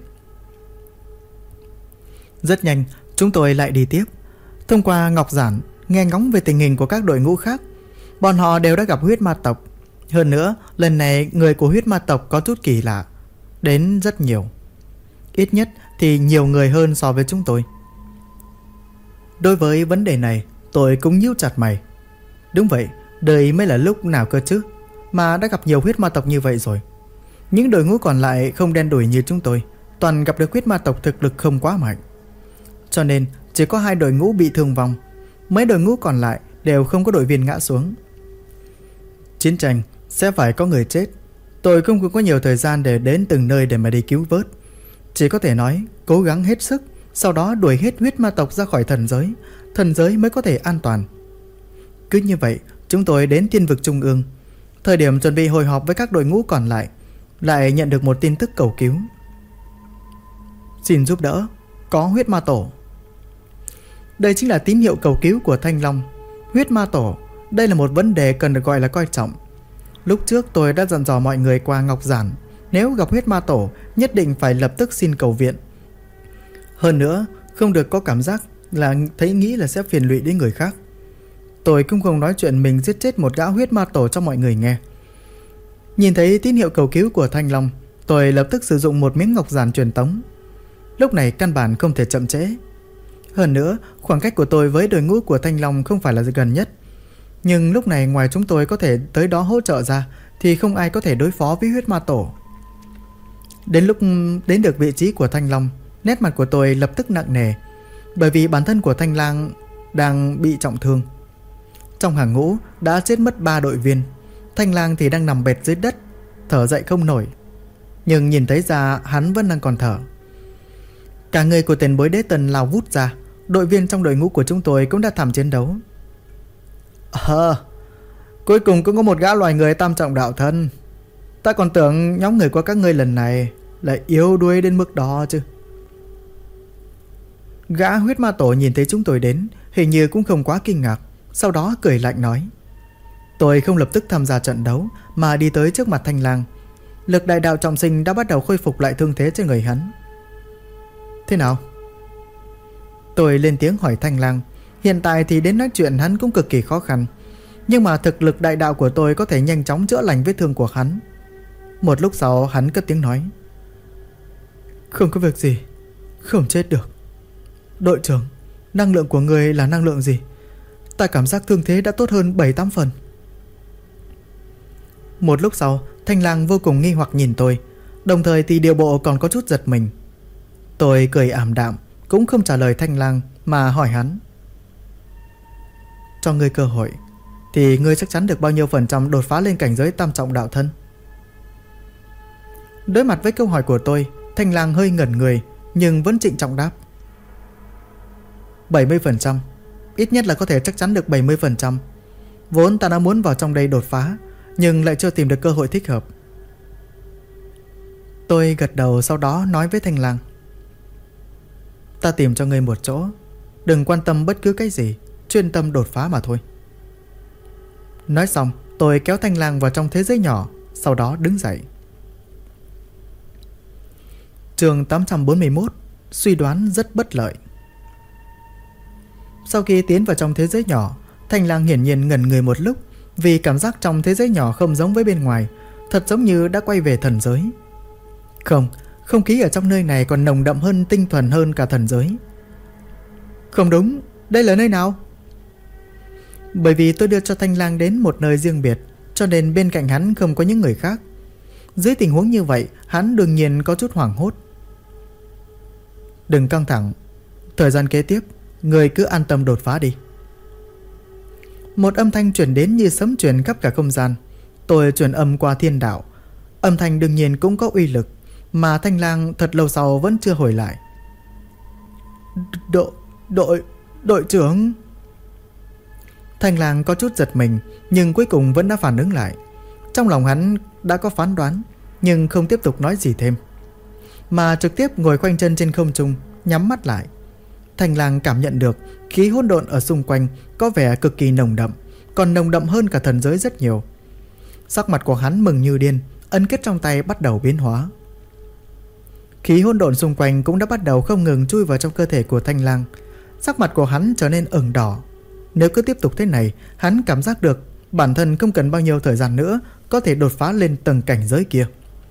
Rất nhanh, chúng tôi lại đi tiếp. Thông qua ngọc giản, nghe ngóng về tình hình của các đội ngũ khác. Bọn họ đều đã gặp huyết ma tộc. Hơn nữa, lần này người của huyết ma tộc có chút kỳ lạ, đến rất nhiều. Ít nhất thì nhiều người hơn so với chúng tôi. Đối với vấn đề này, tôi cũng nhíu chặt mày. Đúng vậy, đời mới là lúc nào cơ chứ, mà đã gặp nhiều huyết ma tộc như vậy rồi. Những đội ngũ còn lại không đen đủi như chúng tôi, toàn gặp được huyết ma tộc thực lực không quá mạnh. Cho nên chỉ có 2 đội ngũ bị thương vong. Mấy đội ngũ còn lại đều không có đội viên ngã xuống. Chiến tranh sẽ phải có người chết. Tôi không có nhiều thời gian để đến từng nơi để mà đi cứu vớt. Chỉ có thể nói cố gắng hết sức, sau đó đuổi hết huyết ma tộc ra khỏi thần giới mới có thể an toàn. Cứ như vậy, chúng tôi đến thiên vực trung ương. Thời điểm chuẩn bị hội họp với các đội ngũ còn lại, lại nhận được một tin tức cầu cứu. Xin giúp đỡ, có huyết ma tổ. Đây chính là tín hiệu cầu cứu của Thanh Long. Huyết ma tổ, đây là một vấn đề cần được gọi là coi trọng. Lúc trước tôi đã dặn dò mọi người qua ngọc giản, nếu gặp huyết ma tổ nhất định phải lập tức xin cầu viện. Hơn nữa, không được có cảm giác là nghĩ là sẽ phiền lụy đến người khác. Tôi cũng không nói chuyện mình giết chết một gã huyết ma tổ cho mọi người nghe. Nhìn thấy tín hiệu cầu cứu của Thanh Long, tôi lập tức sử dụng một miếng ngọc giản truyền tống. Lúc này căn bản không thể chậm trễ. Hơn nữa, khoảng cách của tôi với đội ngũ của Thanh Long không phải là gần nhất. Nhưng lúc này ngoài chúng tôi có thể tới đó hỗ trợ ra, thì không ai có thể đối phó với huyết ma tổ. Đến lúc đến được vị trí của Thanh Long, nét mặt của tôi lập tức nặng nề, bởi vì bản thân của Thanh Lang đang bị trọng thương. Trong hàng ngũ đã chết mất 3 đội viên. Thanh Lang thì đang nằm bệt dưới đất, thở dậy không nổi. nhưng nhìn thấy ra hắn vẫn đang còn thở. Cả người của tiền bối đế tân lao vút ra. Đội viên trong đội ngũ của chúng tôi cũng đã tham chiến đấu. Cuối cùng cũng có một gã loài người tam trọng đạo thân. Ta còn tưởng nhóm người của các ngươi lần này lại yếu đuối đến mức đó chứ. Gã huyết ma tổ nhìn thấy chúng tôi đến, hình như cũng không quá kinh ngạc, sau đó cười lạnh nói. Tôi không lập tức tham gia trận đấu mà đi tới trước mặt Thanh Lang. Lực đại đạo trọng sinh đã bắt đầu khôi phục lại thương thế trên người hắn. Thế nào? Tôi lên tiếng hỏi Thanh Lang. Hiện tại thì đến nói chuyện hắn cũng cực kỳ khó khăn, nhưng mà thực lực đại đạo của tôi có thể nhanh chóng chữa lành vết thương của hắn. Một lúc sau hắn cất tiếng nói. Không có việc gì, không chết được. Đội trưởng, năng lượng của người là năng lượng gì? Ta cảm giác thương thế đã tốt hơn 7-8 phần. Một lúc sau, Thanh Lang vô cùng nghi hoặc nhìn tôi, đồng thời thì điều bộ còn có chút giật mình. Tôi cười ảm đạm, cũng không trả lời Thanh Lang mà hỏi hắn. Cho ngươi cơ hội thì ngươi chắc chắn được bao nhiêu phần trăm đột phá lên cảnh giới tam trọng đạo thân? Đối mặt với câu hỏi của tôi, Thanh Lang hơi ngẩn người nhưng vẫn trịnh trọng đáp. 70%. Ít nhất là có thể chắc chắn được 70%. Vốn ta đã muốn vào trong đây đột phá, nhưng lại chưa tìm được cơ hội thích hợp. Tôi gật đầu, sau đó nói với Thanh Lang. Ta tìm cho ngươi một chỗ, đừng quan tâm bất cứ cái gì, chuyên tâm đột phá mà thôi. Nói xong, tôi kéo Thanh Lang vào trong thế giới nhỏ, sau đó đứng dậy. Chương 841. Suy đoán rất bất lợi. Sau khi tiến vào trong thế giới nhỏ, Thanh Lang hiển nhiên ngẩn người một lúc, vì cảm giác trong thế giới nhỏ không giống với bên ngoài, thật giống như đã quay về thần giới. Không khí ở trong nơi này còn nồng đậm hơn, tinh thuần hơn cả thần giới. Không đúng, đây là nơi nào? Bởi vì tôi đưa cho Thanh Lang đến một nơi riêng biệt, cho nên bên cạnh hắn không có những người khác. Dưới tình huống như vậy, hắn đương nhiên có chút hoảng hốt. Đừng căng thẳng, thời gian kế tiếp người cứ an tâm đột phá đi. Một âm thanh truyền đến như sấm truyền khắp cả không gian. Tôi truyền âm qua thiên đạo. Âm thanh đương nhiên cũng có uy lực, mà Thanh Lang thật lâu sau vẫn chưa hồi lại. Đội trưởng. Thanh Lang có chút giật mình, nhưng cuối cùng vẫn đã phản ứng lại. Trong lòng hắn đã có phán đoán, nhưng không tiếp tục nói gì thêm, mà trực tiếp ngồi khoanh chân trên không trung, nhắm mắt lại. Thanh Lang cảm nhận được khí hỗn độn ở xung quanh có vẻ cực kỳ nồng đậm, còn nồng đậm hơn cả thần giới rất nhiều. Sắc mặt của hắn mừng như điên, ấn kết trong tay bắt đầu biến hóa. Khí hỗn độn xung quanh cũng đã bắt đầu không ngừng chui vào trong cơ thể của Thanh Lang. Sắc mặt của hắn trở nên ửng đỏ. Nếu cứ tiếp tục thế này, hắn cảm giác được bản thân không cần bao nhiêu thời gian nữa có thể đột phá lên tầng cảnh giới kia.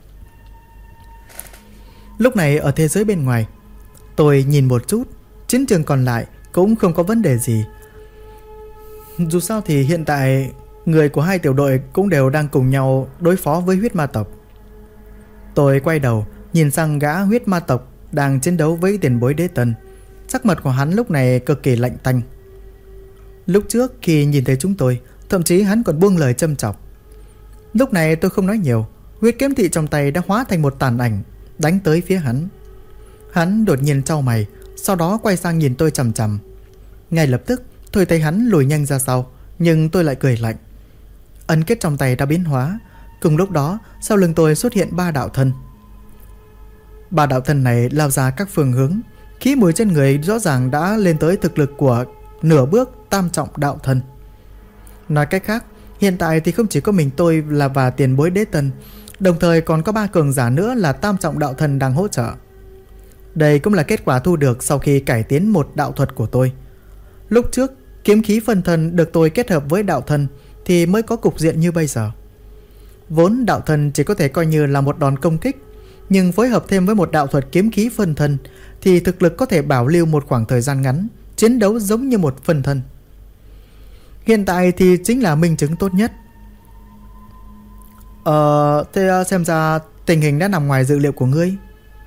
Lúc này ở thế giới bên ngoài, tôi nhìn một chút, chiến trường còn lại cũng không có vấn đề gì. Dù sao thì hiện tại người của hai tiểu đội cũng đều đang cùng nhau đối phó với huyết ma tộc. Tôi quay đầu nhìn sang gã huyết ma tộc đang chiến đấu với tiền bối đế tân. Sắc mặt của hắn lúc này cực kỳ lạnh tanh. Lúc trước khi nhìn thấy chúng tôi, thậm chí hắn còn buông lời châm chọc. Lúc này tôi không nói nhiều, huyết kiếm thị trong tay đã hóa thành một tàn ảnh đánh tới phía hắn. Hắn đột nhiên chau mày, sau đó quay sang nhìn tôi chằm chằm. Ngay lập tức tôi thấy hắn lùi nhanh ra sau, nhưng tôi lại cười lạnh. Ấn kết trong tay đã biến hóa. Cùng lúc đó sau lưng tôi xuất hiện 3 đạo thân. 3 đạo thân này lao ra các phương hướng. Khí mùi trên người rõ ràng đã lên tới thực lực của nửa bước tam trọng đạo thân. Nói cách khác, hiện tại thì không chỉ có mình tôi và tiền bối đế tân, đồng thời còn có 3 cường giả nữa là tam trọng đạo thân đang hỗ trợ. Đây cũng là kết quả thu được sau khi cải tiến một đạo thuật của tôi. Lúc trước kiếm khí phân thân được tôi kết hợp với đạo thân thì mới có cục diện như bây giờ. Vốn đạo thân chỉ có thể coi như là một đòn công kích, nhưng phối hợp thêm với một đạo thuật kiếm khí phân thân thì thực lực có thể bảo lưu một khoảng thời gian ngắn, chiến đấu giống như một phân thân. Hiện tại thì chính là minh chứng tốt nhất. Thế xem ra tình hình đã nằm ngoài dự liệu của ngươi.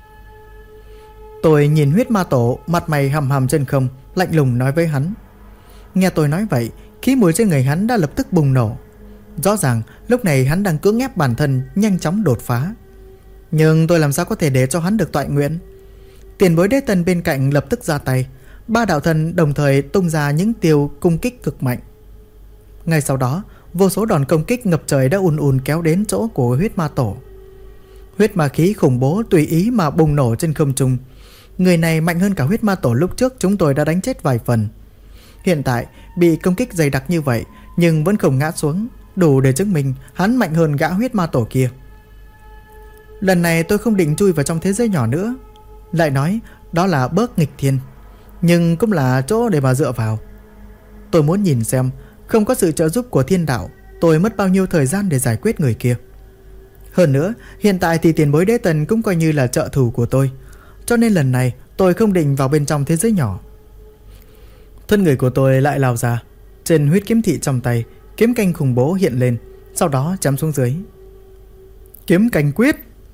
Tôi nhìn huyết ma tổ, mặt mày hầm hầm trên không, lạnh lùng nói với hắn. Nghe tôi nói vậy, khí mùi trên người hắn đã lập tức bùng nổ. Rõ ràng lúc này hắn đang cưỡng ép bản thân nhanh chóng đột phá. Nhưng tôi làm sao có thể để cho hắn được toại nguyện? Tiền bối đế tân bên cạnh lập tức ra tay. 3 đạo thần đồng thời tung ra những tiêu cung kích cực mạnh. Ngay sau đó, vô số đòn công kích ngập trời đã ùn ùn kéo đến chỗ của huyết ma tổ. Huyết ma khí khủng bố tùy ý mà bùng nổ trên không trung. Người này mạnh hơn cả huyết ma tổ lúc trước chúng tôi đã đánh chết vài phần. Hiện tại bị công kích dày đặc như vậy nhưng vẫn không ngã xuống, đủ để chứng minh hắn mạnh hơn gã huyết ma tổ kia. Lần này tôi không định chui vào trong thế giới nhỏ nữa. Lại nói đó là bớt nghịch thiên, nhưng cũng là chỗ để mà dựa vào. Tôi muốn nhìn xem không có sự trợ giúp của thiên đạo, tôi mất bao nhiêu thời gian để giải quyết người kia. Hơn nữa, hiện tại thì tiền bối đế tần cũng coi như là trợ thủ của tôi, cho nên lần này tôi không định vào bên trong thế giới nhỏ. Thân người của tôi lại lao ra. Trên huyết kiếm thị trong tay, kiếm canh khủng bố hiện lên, sau đó chém xuống dưới. Kiếm canh quyết!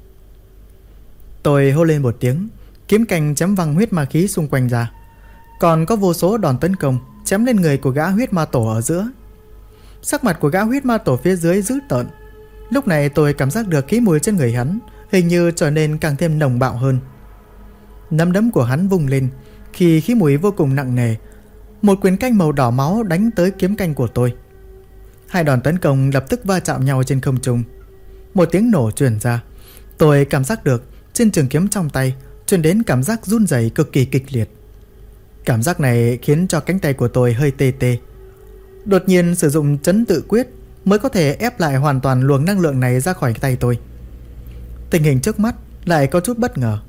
Tôi hô lên một tiếng, kiếm canh chém văng huyết ma khí xung quanh ra. Còn có vô số đòn tấn công chém lên người của gã huyết ma tổ ở giữa. Sắc mặt của gã huyết ma tổ phía dưới dữ tợn. Lúc này tôi cảm giác được khí mùi trên người hắn hình như trở nên càng thêm nồng bạo hơn. Nắm đấm của hắn vung lên, khi khí mùi vô cùng nặng nề. Một quyền canh màu đỏ máu đánh tới kiếm canh của tôi. 2 đòn tấn công lập tức va chạm nhau trên không trung. Một tiếng nổ truyền ra. Tôi cảm giác được trên trường kiếm trong tay truyền đến cảm giác run rẩy cực kỳ kịch liệt. Cảm giác này khiến cho cánh tay của tôi hơi tê tê. Đột nhiên sử dụng trấn tự quyết mới có thể ép lại hoàn toàn luồng năng lượng này ra khỏi tay tôi. Tình hình trước mắt lại có chút bất ngờ.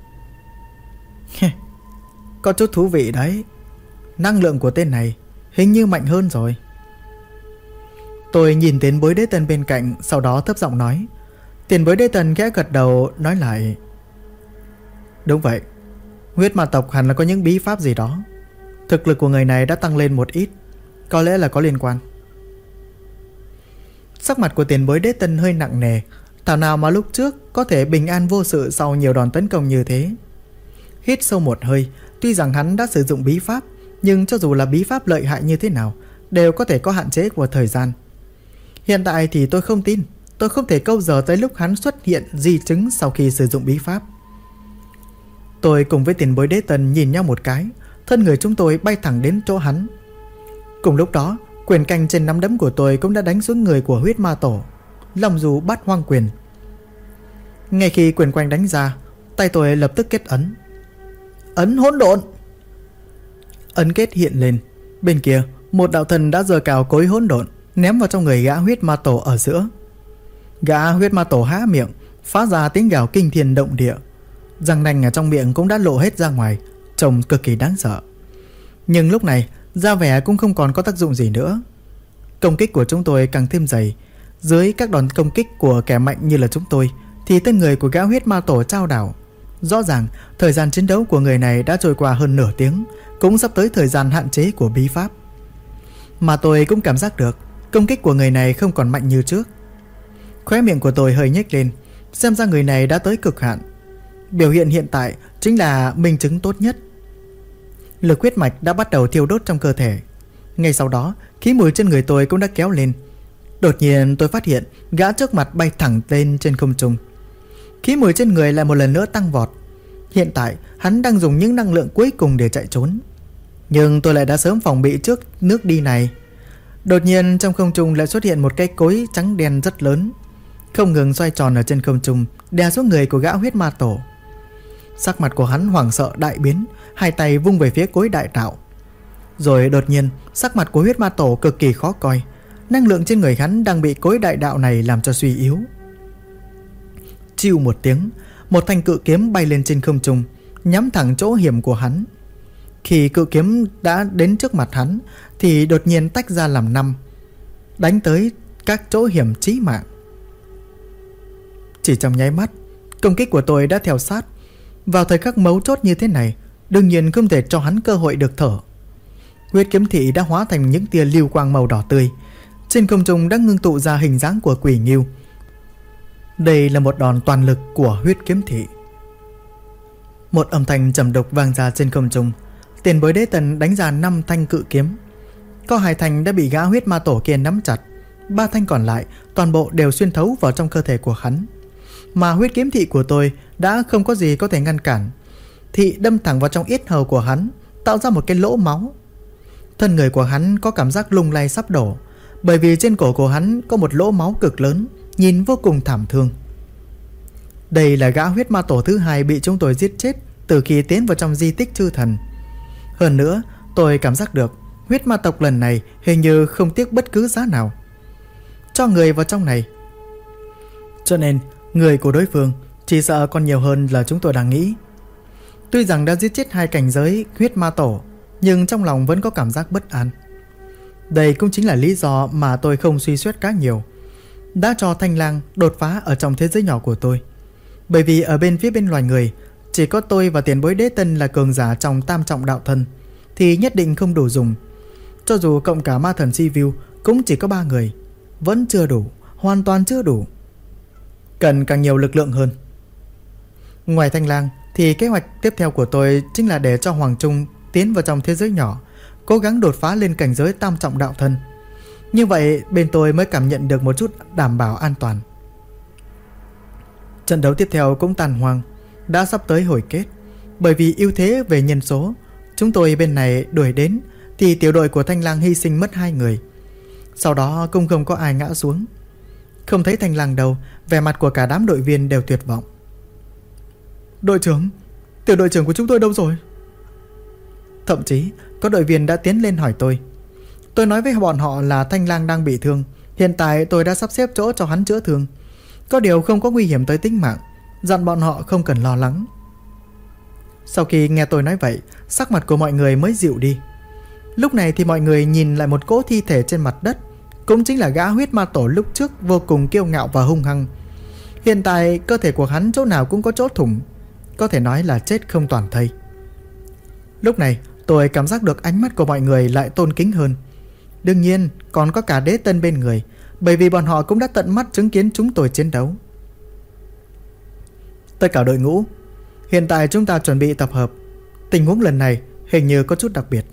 Có chút thú vị đấy. Năng lượng của tên này hình như mạnh hơn rồi. Tôi nhìn tiền bối đế tần bên cạnh, sau đó thấp giọng nói. Tiền bối đế tần khẽ gật đầu nói lại. Đúng vậy, huyết ma tộc hẳn là có những bí pháp gì đó. Thực lực của người này đã tăng lên một ít, có lẽ là có liên quan. Sắc mặt của tiền bối đế tân hơi nặng nề. Thảo nào mà lúc trước có thể bình an vô sự sau nhiều đòn tấn công như thế. Hít sâu một hơi. Tuy rằng hắn đã sử dụng bí pháp, nhưng cho dù là bí pháp lợi hại như thế nào đều có thể có hạn chế của thời gian. Hiện tại thì tôi không tin. Tôi không thể câu giờ tới lúc hắn xuất hiện di chứng sau khi sử dụng bí pháp. Tôi cùng với tiền bối đế tần nhìn nhau một cái. Thân người chúng tôi bay thẳng đến chỗ hắn. Cùng lúc đó, quyền canh trên nắm đấm của tôi cũng đã đánh xuống người của huyết ma tổ. Long dù bát hoang quyền. Ngay khi quyền quanh đánh ra, tay tôi lập tức kết ấn. Ấn hỗn độn. Ấn kết hiện lên. Bên kia, một đạo thần đã giơ cào cối hỗn độn ném vào trong người gã huyết ma tổ ở giữa. Gã huyết ma tổ há miệng, phát ra tiếng gào kinh thiên động địa. Răng nanh ở trong miệng cũng đã lộ hết ra ngoài, trông cực kỳ đáng sợ. Nhưng lúc này, da vẻ cũng không còn có tác dụng gì nữa. Công kích của chúng tôi càng thêm dày. Dưới các đòn công kích của kẻ mạnh như là chúng tôi, thì tên người của gã huyết ma tổ trao đảo. Rõ ràng, thời gian chiến đấu của người này đã trôi qua hơn nửa tiếng, cũng sắp tới thời gian hạn chế của bí pháp. Mà tôi cũng cảm giác được công kích của người này không còn mạnh như trước. Khóe miệng của tôi hơi nhếch lên. Xem ra người này đã tới cực hạn. Biểu hiện hiện tại chính là minh chứng tốt nhất. Lực huyết mạch đã bắt đầu thiêu đốt trong cơ thể. Ngay sau đó, khí mùi trên người tôi cũng đã kéo lên. Đột nhiên tôi phát hiện gã trước mặt bay thẳng lên trên không trung. Khí mùi trên người lại một lần nữa tăng vọt. Hiện tại hắn đang dùng những năng lượng cuối cùng để chạy trốn. Nhưng tôi lại đã sớm phòng bị trước nước đi này. Đột nhiên trong không trung lại xuất hiện một cái cối trắng đen rất lớn, không ngừng xoay tròn ở trên không trung, đè xuống người của gã huyết ma tổ. Sắc mặt của hắn hoảng sợ đại biến, hai tay vung về phía cối đại đạo. Rồi đột nhiên sắc mặt của huyết ma tổ cực kỳ khó coi. Năng lượng trên người hắn đang bị cối đại đạo này làm cho suy yếu. Chiu một tiếng, một thanh cự kiếm bay lên trên không trung, nhắm thẳng chỗ hiểm của hắn. Khi cự kiếm đã đến trước mặt hắn thì đột nhiên tách ra làm 5, đánh tới các chỗ hiểm chí mạng. Chỉ trong nháy mắt, công kích của tôi đã theo sát. Vào thời khắc mấu chốt như thế này, đương nhiên không thể cho hắn cơ hội được thở. Huyết kiếm thị đã hóa thành những tia lưu quang màu đỏ tươi. Trên không trung đã ngưng tụ ra hình dáng của quỷ ngưu. Đây là một đòn toàn lực của huyết kiếm thị. Một âm thanh trầm đục vang ra trên không trung. Tiền bối đế tần đánh ra 5 thanh cự kiếm. Có 2 thanh đã bị gã huyết ma tổ kia nắm chặt, 3 thanh còn lại toàn bộ đều xuyên thấu vào trong cơ thể của hắn. mà huyết kiếm thị của tôi đã không có gì có thể ngăn cản. Thị đâm thẳng vào trong yết hầu của hắn, tạo ra một cái lỗ máu. Thân người của hắn có cảm giác lung lay sắp đổ, bởi vì trên cổ của hắn có một lỗ máu cực lớn, nhìn vô cùng thảm thương. Đây là gã huyết ma tổ thứ hai bị chúng tôi giết chết từ khi tiến vào trong di tích chư thần. Hơn nữa, tôi cảm giác được huyết ma tộc lần này hình như không tiếc bất cứ giá nào cho người vào trong này. Cho nên người của đối phương chỉ sợ còn nhiều hơn là chúng tôi đang nghĩ. Tuy rằng đã giết chết 2 cảnh giới huyết ma tổ, nhưng trong lòng vẫn có cảm giác bất an. Đây cũng chính là lý do mà tôi không suy xét quá nhiều, đã cho Thanh Lang đột phá ở trong thế giới nhỏ của tôi. Bởi vì ở phía bên loài người, chỉ có tôi và tiền bối Đế Tân là cường giả trong tam trọng đạo thân, thì nhất định không đủ dùng. Cho dù cộng cả ma thần Sivu cũng chỉ có 3 người, vẫn chưa đủ, hoàn toàn chưa đủ. Cần càng nhiều lực lượng hơn. Ngoài Thanh Lang thì kế hoạch tiếp theo của tôi chính là để cho Hoàng Trung tiến vào trong thế giới nhỏ, cố gắng đột phá lên cảnh giới tam trọng đạo thân. Như vậy bên tôi mới cảm nhận được một chút đảm bảo an toàn. Trận đấu tiếp theo cũng tàn hoang, đã sắp tới hồi kết. Bởi vì ưu thế về nhân số, chúng tôi bên này đuổi đến thì tiểu đội của Thanh Lang hy sinh mất 2 người. Sau đó cũng không có ai ngã xuống. Không thấy Thanh Lang đâu, vẻ mặt của cả đám đội viên đều tuyệt vọng. Đội trưởng, tiểu đội trưởng của chúng tôi đâu rồi? Thậm chí có đội viên đã tiến lên hỏi tôi. Tôi nói với bọn họ là Thanh Lang đang bị thương, hiện tại tôi đã sắp xếp chỗ cho hắn chữa thương, có điều không có nguy hiểm tới tính mạng, dặn bọn họ không cần lo lắng. Sau khi nghe tôi nói vậy, sắc mặt của mọi người mới dịu đi. Lúc này thì mọi người nhìn lại một cỗ thi thể trên mặt đất, cũng chính là gã huyết ma tổ lúc trước vô cùng kiêu ngạo và hung hăng. Hiện tại cơ thể của hắn chỗ nào cũng có chỗ thủng, có thể nói là chết không toàn thây. Lúc này tôi cảm giác được ánh mắt của mọi người lại tôn kính hơn. Đương nhiên còn có cả Đế Tân bên người, bởi vì bọn họ cũng đã tận mắt chứng kiến chúng tôi chiến đấu. Tất cả đội ngũ, hiện tại chúng ta chuẩn bị tập hợp. Tình huống lần này hình như có chút đặc biệt.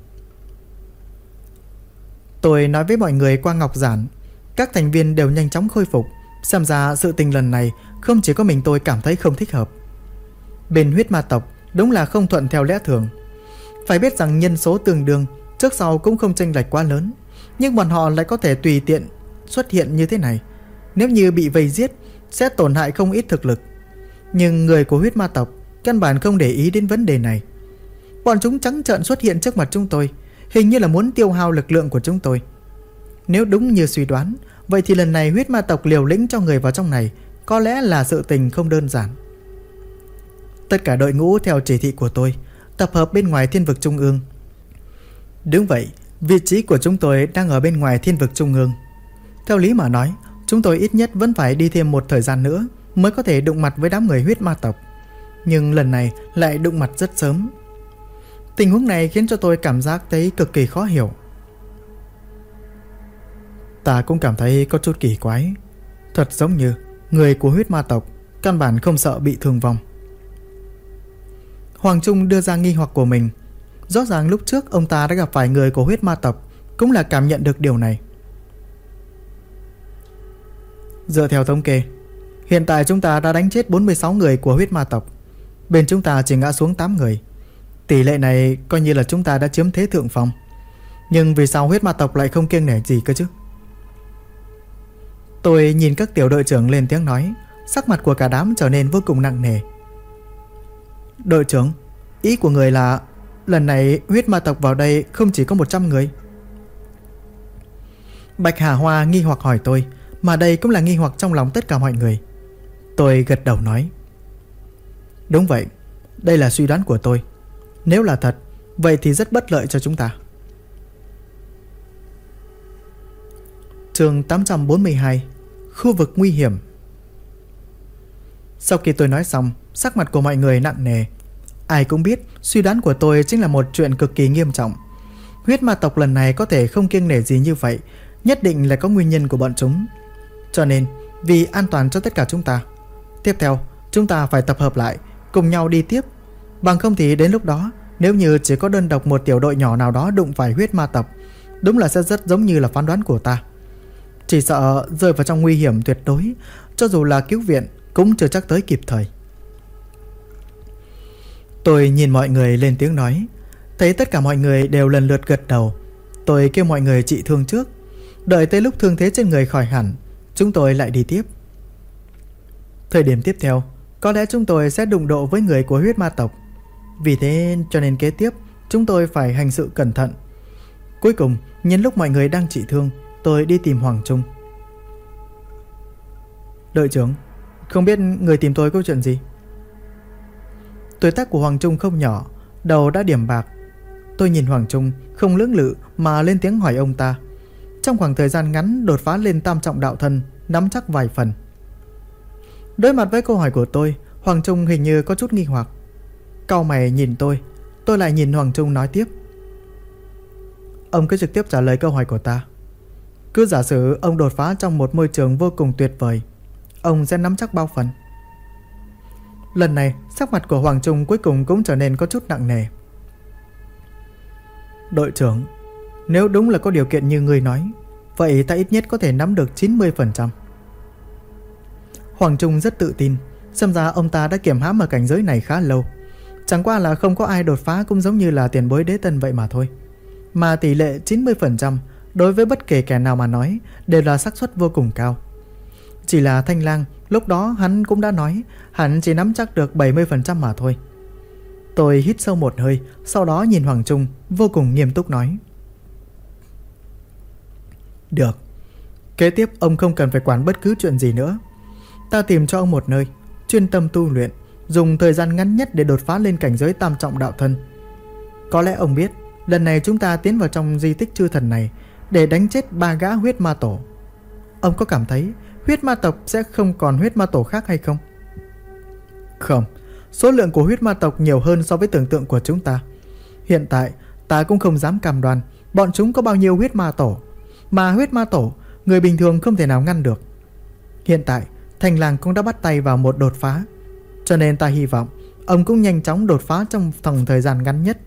Tôi nói với mọi người qua ngọc giản. Các thành viên đều nhanh chóng khôi phục. Xem ra sự tình lần này không chỉ có mình tôi cảm thấy không thích hợp. Bên huyết ma tộc đúng là không thuận theo lẽ thường. Phải biết rằng nhân số tương đương, trước sau cũng không chênh lệch quá lớn, nhưng bọn họ lại có thể tùy tiện xuất hiện như thế này. Nếu như bị vây giết sẽ tổn hại không ít thực lực. Nhưng người của huyết ma tộc căn bản không để ý đến vấn đề này. Bọn chúng trắng trợn xuất hiện trước mặt chúng tôi, hình như là muốn tiêu hao lực lượng của chúng tôi. Nếu đúng như suy đoán, vậy thì lần này huyết ma tộc liều lĩnh cho người vào trong này có lẽ là sự tình không đơn giản. Tất cả đội ngũ theo chỉ thị của tôi tập hợp bên ngoài thiên vực trung ương. Đúng vậy, vị trí của chúng tôi đang ở bên ngoài thiên vực trung ương. Theo lý mà nói, chúng tôi ít nhất vẫn phải đi thêm một thời gian nữa mới có thể đụng mặt với đám người huyết ma tộc. Nhưng lần này lại đụng mặt rất sớm. Tình huống này khiến cho tôi cảm giác thấy cực kỳ khó hiểu. Ta cũng cảm thấy có chút kỳ quái. Thật giống như người của huyết ma tộc căn bản không sợ bị thương vong. Hoàng Trung đưa ra nghi hoặc của mình. Rõ ràng lúc trước ông ta đã gặp phải người của huyết ma tộc, cũng là cảm nhận được điều này. Dựa theo thống kê, hiện tại chúng ta đã đánh chết 46 người của huyết ma tộc. Bên chúng ta chỉ ngã xuống 8 người. Tỷ lệ này coi như là chúng ta đã chiếm thế thượng phong. Nhưng vì sao huyết ma tộc lại không kiêng nể gì cơ chứ? Tôi nhìn các tiểu đội trưởng lên tiếng nói. Sắc mặt của cả đám trở nên vô cùng nặng nề. Đội trưởng, ý của người là lần này huyết ma tộc vào đây không chỉ có 100 người. Bạch Hà Hoa nghi hoặc hỏi tôi, mà đây cũng là nghi hoặc trong lòng tất cả mọi người. Tôi gật đầu nói, đúng vậy, đây là suy đoán của tôi. Nếu là thật, vậy thì rất bất lợi cho chúng ta. Chương 842, khu vực nguy hiểm. Sau khi tôi nói xong, sắc mặt của mọi người nặng nề. Ai cũng biết suy đoán của tôi chính là một chuyện cực kỳ nghiêm trọng. Huyết ma tộc lần này có thể không kiêng nể gì như vậy, nhất định là có nguyên nhân của bọn chúng. Cho nên vì an toàn cho tất cả chúng ta, tiếp theo chúng ta phải tập hợp lại, cùng nhau đi tiếp. Bằng không thì đến lúc đó, nếu như chỉ có đơn độc một tiểu đội nhỏ nào đó đụng phải huyết ma tộc, đúng là sẽ rất giống như là phán đoán của ta. Chỉ sợ rơi vào trong nguy hiểm tuyệt đối. Cho dù là cứu viện cũng chưa chắc tới kịp thời. Tôi nhìn mọi người lên tiếng nói. Thấy tất cả mọi người đều lần lượt gật đầu, tôi kêu mọi người trị thương trước. Đợi tới lúc thương thế trên người khỏi hẳn, chúng tôi lại đi tiếp. Thời điểm tiếp theo, có lẽ chúng tôi sẽ đụng độ với người của huyết ma tộc. Vì thế cho nên kế tiếp chúng tôi phải hành sự cẩn thận. Cuối cùng, nhân lúc mọi người đang trị thương, tôi đi tìm Hoàng Trung. Đội trưởng, không biết người tìm tôi có chuyện gì? Tuổi tác của Hoàng Trung không nhỏ, đầu đã điểm bạc. Tôi nhìn Hoàng Trung không lưỡng lự mà lên tiếng hỏi ông ta. Trong khoảng thời gian ngắn đột phá lên tam trọng đạo thân, nắm chắc vài phần. Đối mặt với câu hỏi của tôi, Hoàng Trung hình như có chút nghi hoặc. Cau mày nhìn tôi lại nhìn Hoàng Trung nói tiếp. Ông cứ trực tiếp trả lời câu hỏi của ta. Cứ giả sử ông đột phá trong một môi trường vô cùng tuyệt vời, ông sẽ nắm chắc bao phần? Lần này sắc mặt của Hoàng Trung cuối cùng cũng trở nên có chút nặng nề. Đội trưởng, nếu đúng là có điều kiện như người nói, vậy ta ít nhất có thể nắm được 90%. Hoàng Trung rất tự tin. Xem ra ông ta đã kiềm hãm ở cảnh giới này khá lâu. Chẳng qua là không có ai đột phá cũng giống như là tiền bối đế tân vậy mà thôi. Mà tỷ lệ 90% đối với bất kể kẻ nào mà nói đều là xác suất vô cùng cao. Chỉ là Thanh Lang, lúc đó hắn cũng đã nói hắn chỉ nắm chắc được 70% mà thôi. Tôi hít sâu một hơi, sau đó nhìn Hoàng Trung vô cùng nghiêm túc nói. Được, kế tiếp ông không cần phải quản bất cứ chuyện gì nữa. Ta tìm cho ông một nơi chuyên tâm tu luyện, dùng thời gian ngắn nhất để đột phá lên cảnh giới tam trọng đạo thân. Có lẽ ông biết, lần này chúng ta tiến vào trong di tích chư thần này để đánh chết 3 gã huyết ma tổ. Ông có cảm thấy huyết ma tộc sẽ không còn huyết ma tổ khác hay không? Không, số lượng của huyết ma tộc nhiều hơn so với tưởng tượng của chúng ta. Hiện tại ta cũng không dám cam đoan bọn chúng có bao nhiêu huyết ma tổ. Mà huyết ma tổ, người bình thường không thể nào ngăn được. Hiện tại Thành Làng cũng đã bắt tay vào một đột phá, cho nên ta hy vọng ông cũng nhanh chóng đột phá trong khoảng thời gian ngắn nhất.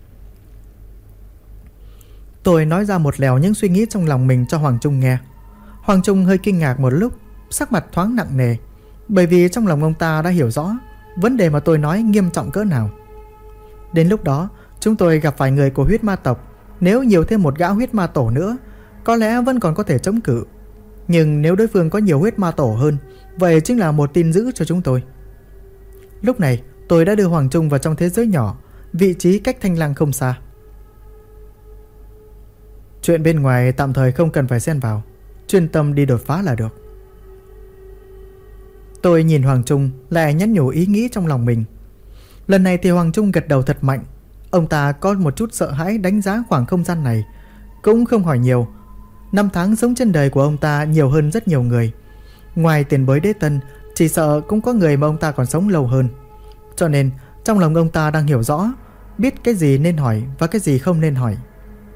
Tôi nói ra một lèo những suy nghĩ trong lòng mình cho Hoàng Trung nghe. Hoàng Trung hơi kinh ngạc một lúc, sắc mặt thoáng nặng nề, bởi vì trong lòng ông ta đã hiểu rõ vấn đề mà tôi nói nghiêm trọng cỡ nào. Đến lúc đó chúng tôi gặp phải người của huyết ma tộc, nếu nhiều thêm một gã huyết ma tổ nữa, có lẽ vẫn còn có thể chống cự. Nhưng nếu đối phương có nhiều huyết ma tổ hơn, vậy chính là một tin dữ cho chúng tôi. Lúc này tôi đã đưa Hoàng Trung vào trong thế giới nhỏ, vị trí cách Thanh Lang không xa. Chuyện bên ngoài tạm thời không cần phải xen vào, chuyên tâm đi đột phá là được. Tôi nhìn Hoàng Trung lại nhắn nhủ ý nghĩ trong lòng mình. Lần này thì Hoàng Trung gật đầu thật mạnh. Ông ta có một chút sợ hãi đánh giá khoảng không gian này, cũng không hỏi nhiều. 5 tháng sống trên đời của ông ta nhiều hơn rất nhiều người. Ngoài tiền bối đế tân, chỉ sợ cũng có người mà ông ta còn sống lâu hơn. Cho nên trong lòng ông ta đang hiểu rõ, biết cái gì nên hỏi và cái gì không nên hỏi.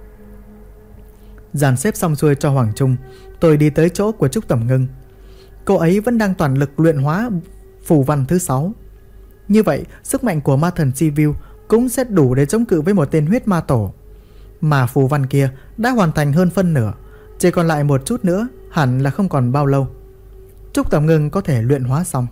Dàn xếp xong xuôi cho Hoàng Trung, tôi đi tới chỗ của Trúc Tẩm Ngưng. Cô ấy vẫn đang toàn lực luyện hóa phù văn thứ 6. Như vậy sức mạnh của ma thần Sivu cũng sẽ đủ để chống cự với một tên huyết ma tổ. Mà phù văn kia đã hoàn thành hơn phân nửa, chỉ còn lại một chút nữa, hẳn là không còn bao lâu Trúc Tẩm Ngưng có thể luyện hóa xong.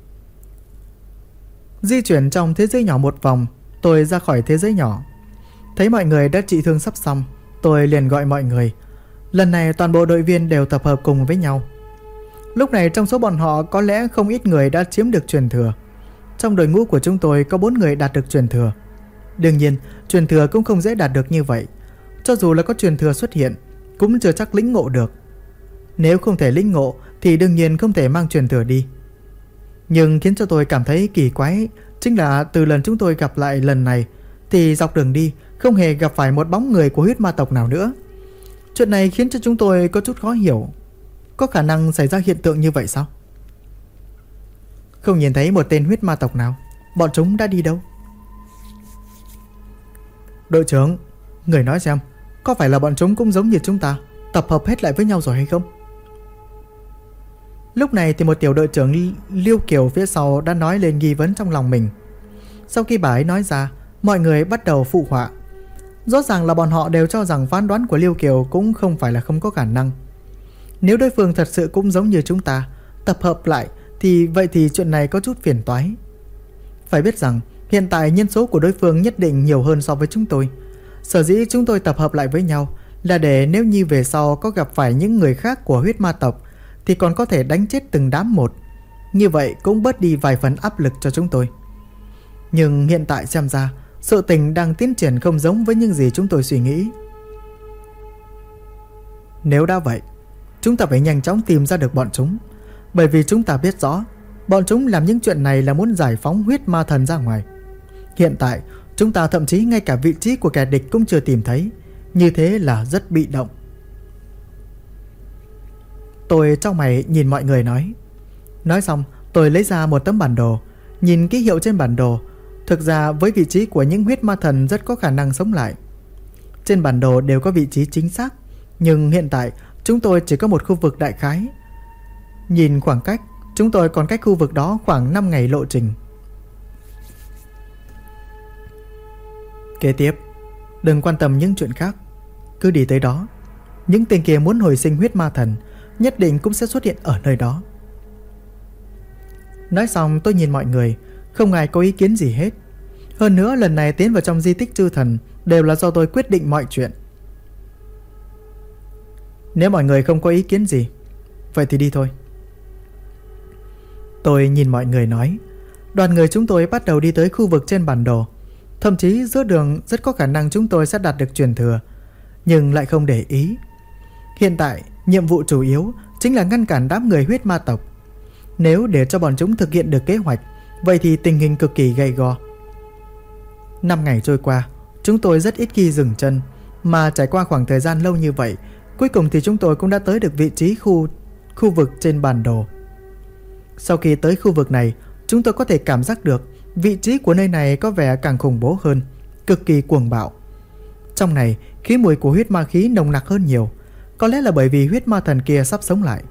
Di chuyển trong thế giới nhỏ một vòng, tôi ra khỏi thế giới nhỏ. Thấy mọi người đã trị thương sắp xong, tôi liền gọi mọi người. Lần này toàn bộ đội viên đều tập hợp cùng với nhau. Lúc này trong số bọn họ có lẽ không ít người đã chiếm được truyền thừa. Trong đội ngũ của chúng tôi có 4 người đạt được truyền thừa. Đương nhiên truyền thừa cũng không dễ đạt được như vậy. Cho dù là có truyền thừa xuất hiện, cũng chưa chắc lĩnh ngộ được. Nếu không thể lĩnh ngộ thì đương nhiên không thể mang truyền thừa đi. Nhưng khiến cho tôi cảm thấy kỳ quái chính là từ lần chúng tôi gặp lại lần này thì dọc đường đi không hề gặp phải một bóng người của huyết ma tộc nào nữa. Chuyện này khiến cho chúng tôi có chút khó hiểu. Có khả năng xảy ra hiện tượng như vậy sao? Không nhìn thấy một tên huyết ma tộc nào. Bọn chúng đã đi đâu? Đội trưởng, người nói xem, có phải là bọn chúng cũng giống như chúng ta, tập hợp hết lại với nhau rồi hay không? Lúc này thì một tiểu đội trưởng Liêu Kiều phía sau đã nói lên nghi vấn trong lòng mình. Sau khi bà ấy nói ra, mọi người bắt đầu phụ họa. Rõ ràng là bọn họ đều cho rằng phán đoán của Liêu Kiều cũng không phải là không có khả năng. Nếu đối phương thật sự cũng giống như chúng ta, tập hợp lại Vậy thì chuyện này có chút phiền toái. Phải biết rằng hiện tại nhân số của đối phương nhất định nhiều hơn so với chúng tôi. Sở dĩ chúng tôi tập hợp lại với nhau là để nếu như về sau có gặp phải những người khác của huyết ma tộc thì còn có thể đánh chết từng đám một. Như vậy cũng bớt đi vài phần áp lực cho chúng tôi. Nhưng hiện tại xem ra sự tình đang tiến triển không giống với những gì chúng tôi suy nghĩ. Nếu đã vậy, chúng ta phải nhanh chóng tìm ra được bọn chúng. Bởi vì chúng ta biết rõ bọn chúng làm những chuyện này là muốn giải phóng huyết ma thần ra ngoài. Hiện tại chúng ta thậm chí ngay cả vị trí của kẻ địch cũng chưa tìm thấy. Như thế là rất bị động. Tôi chau mày nhìn mọi người nói. Nói xong tôi lấy ra một tấm bản đồ. Nhìn ký hiệu trên bản đồ, thực ra với vị trí của những huyết ma thần rất có khả năng sống lại. Trên bản đồ đều có vị trí chính xác, nhưng hiện tại chúng tôi chỉ có một khu vực đại khái. Nhìn khoảng cách, chúng tôi còn cách khu vực đó khoảng 5 ngày lộ trình. Kế tiếp, đừng quan tâm những chuyện khác, cứ đi tới đó. Những tên kia muốn hồi sinh huyết ma thần nhất định cũng sẽ xuất hiện ở nơi đó. Nói xong tôi nhìn mọi người, không ai có ý kiến gì hết. Hơn nữa lần này tiến vào trong di tích chư thần đều là do tôi quyết định mọi chuyện. Nếu mọi người không có ý kiến gì, vậy thì đi thôi. Tôi nhìn mọi người nói. Đoàn người chúng tôi bắt đầu đi tới khu vực trên bản đồ. Thậm chí giữa đường rất có khả năng chúng tôi sẽ đạt được truyền thừa, nhưng lại không để ý. Hiện tại nhiệm vụ chủ yếu chính là ngăn cản đám người huyết ma tộc. Nếu để cho bọn chúng thực hiện được kế hoạch, vậy thì tình hình cực kỳ gay go. 5 ngày trôi qua, chúng tôi rất ít khi dừng chân. Mà trải qua khoảng thời gian lâu như vậy, cuối cùng thì chúng tôi cũng đã tới được vị trí khu vực trên bản đồ. Sau khi tới khu vực này, chúng tôi có thể cảm giác được vị trí của nơi này có vẻ càng khủng bố hơn, cực kỳ cuồng bạo. Trong này, khí mùi của huyết ma khí nồng nặc hơn nhiều. Có lẽ là bởi vì huyết ma thần kia sắp sống lại.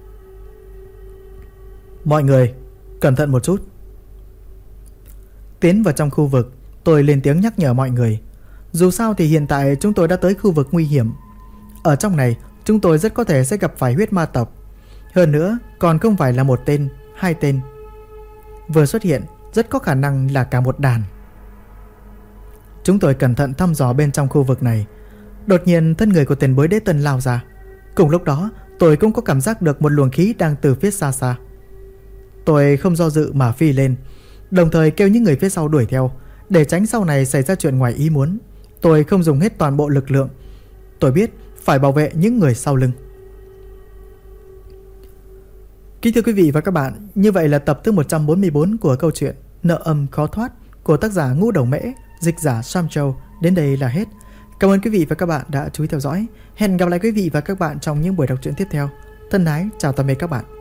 Mọi người, cẩn thận một chút. Tiến vào trong khu vực, tôi lên tiếng nhắc nhở mọi người. Dù sao thì hiện tại chúng tôi đã tới khu vực nguy hiểm. Ở trong này, chúng tôi rất có thể sẽ gặp phải huyết ma tộc. Hơn nữa, còn không phải là một tên, 2 tên. Vừa xuất hiện, rất có khả năng là cả một đàn. Chúng tôi cẩn thận thăm dò bên trong khu vực này. Đột nhiên thân người của tiền bối đế tân lao ra. Cùng lúc đó tôi cũng có cảm giác được một luồng khí đang từ phía xa xa. Tôi không do dự mà phi lên, đồng thời kêu những người phía sau đuổi theo. Để tránh sau này xảy ra chuyện ngoài ý muốn, tôi không dùng hết toàn bộ lực lượng. Tôi biết phải bảo vệ những người sau lưng. Kính thưa quý vị và các bạn, như vậy là tập thứ 144 của câu chuyện Nợ Âm Khó Thoát của tác giả Ngũ Đầu Mễ, dịch giả Sam Châu đến đây là hết. Cảm ơn quý vị và các bạn đã chú ý theo dõi. Hẹn gặp lại quý vị và các bạn trong những buổi đọc truyện tiếp theo. Thân ái chào tạm biệt các bạn.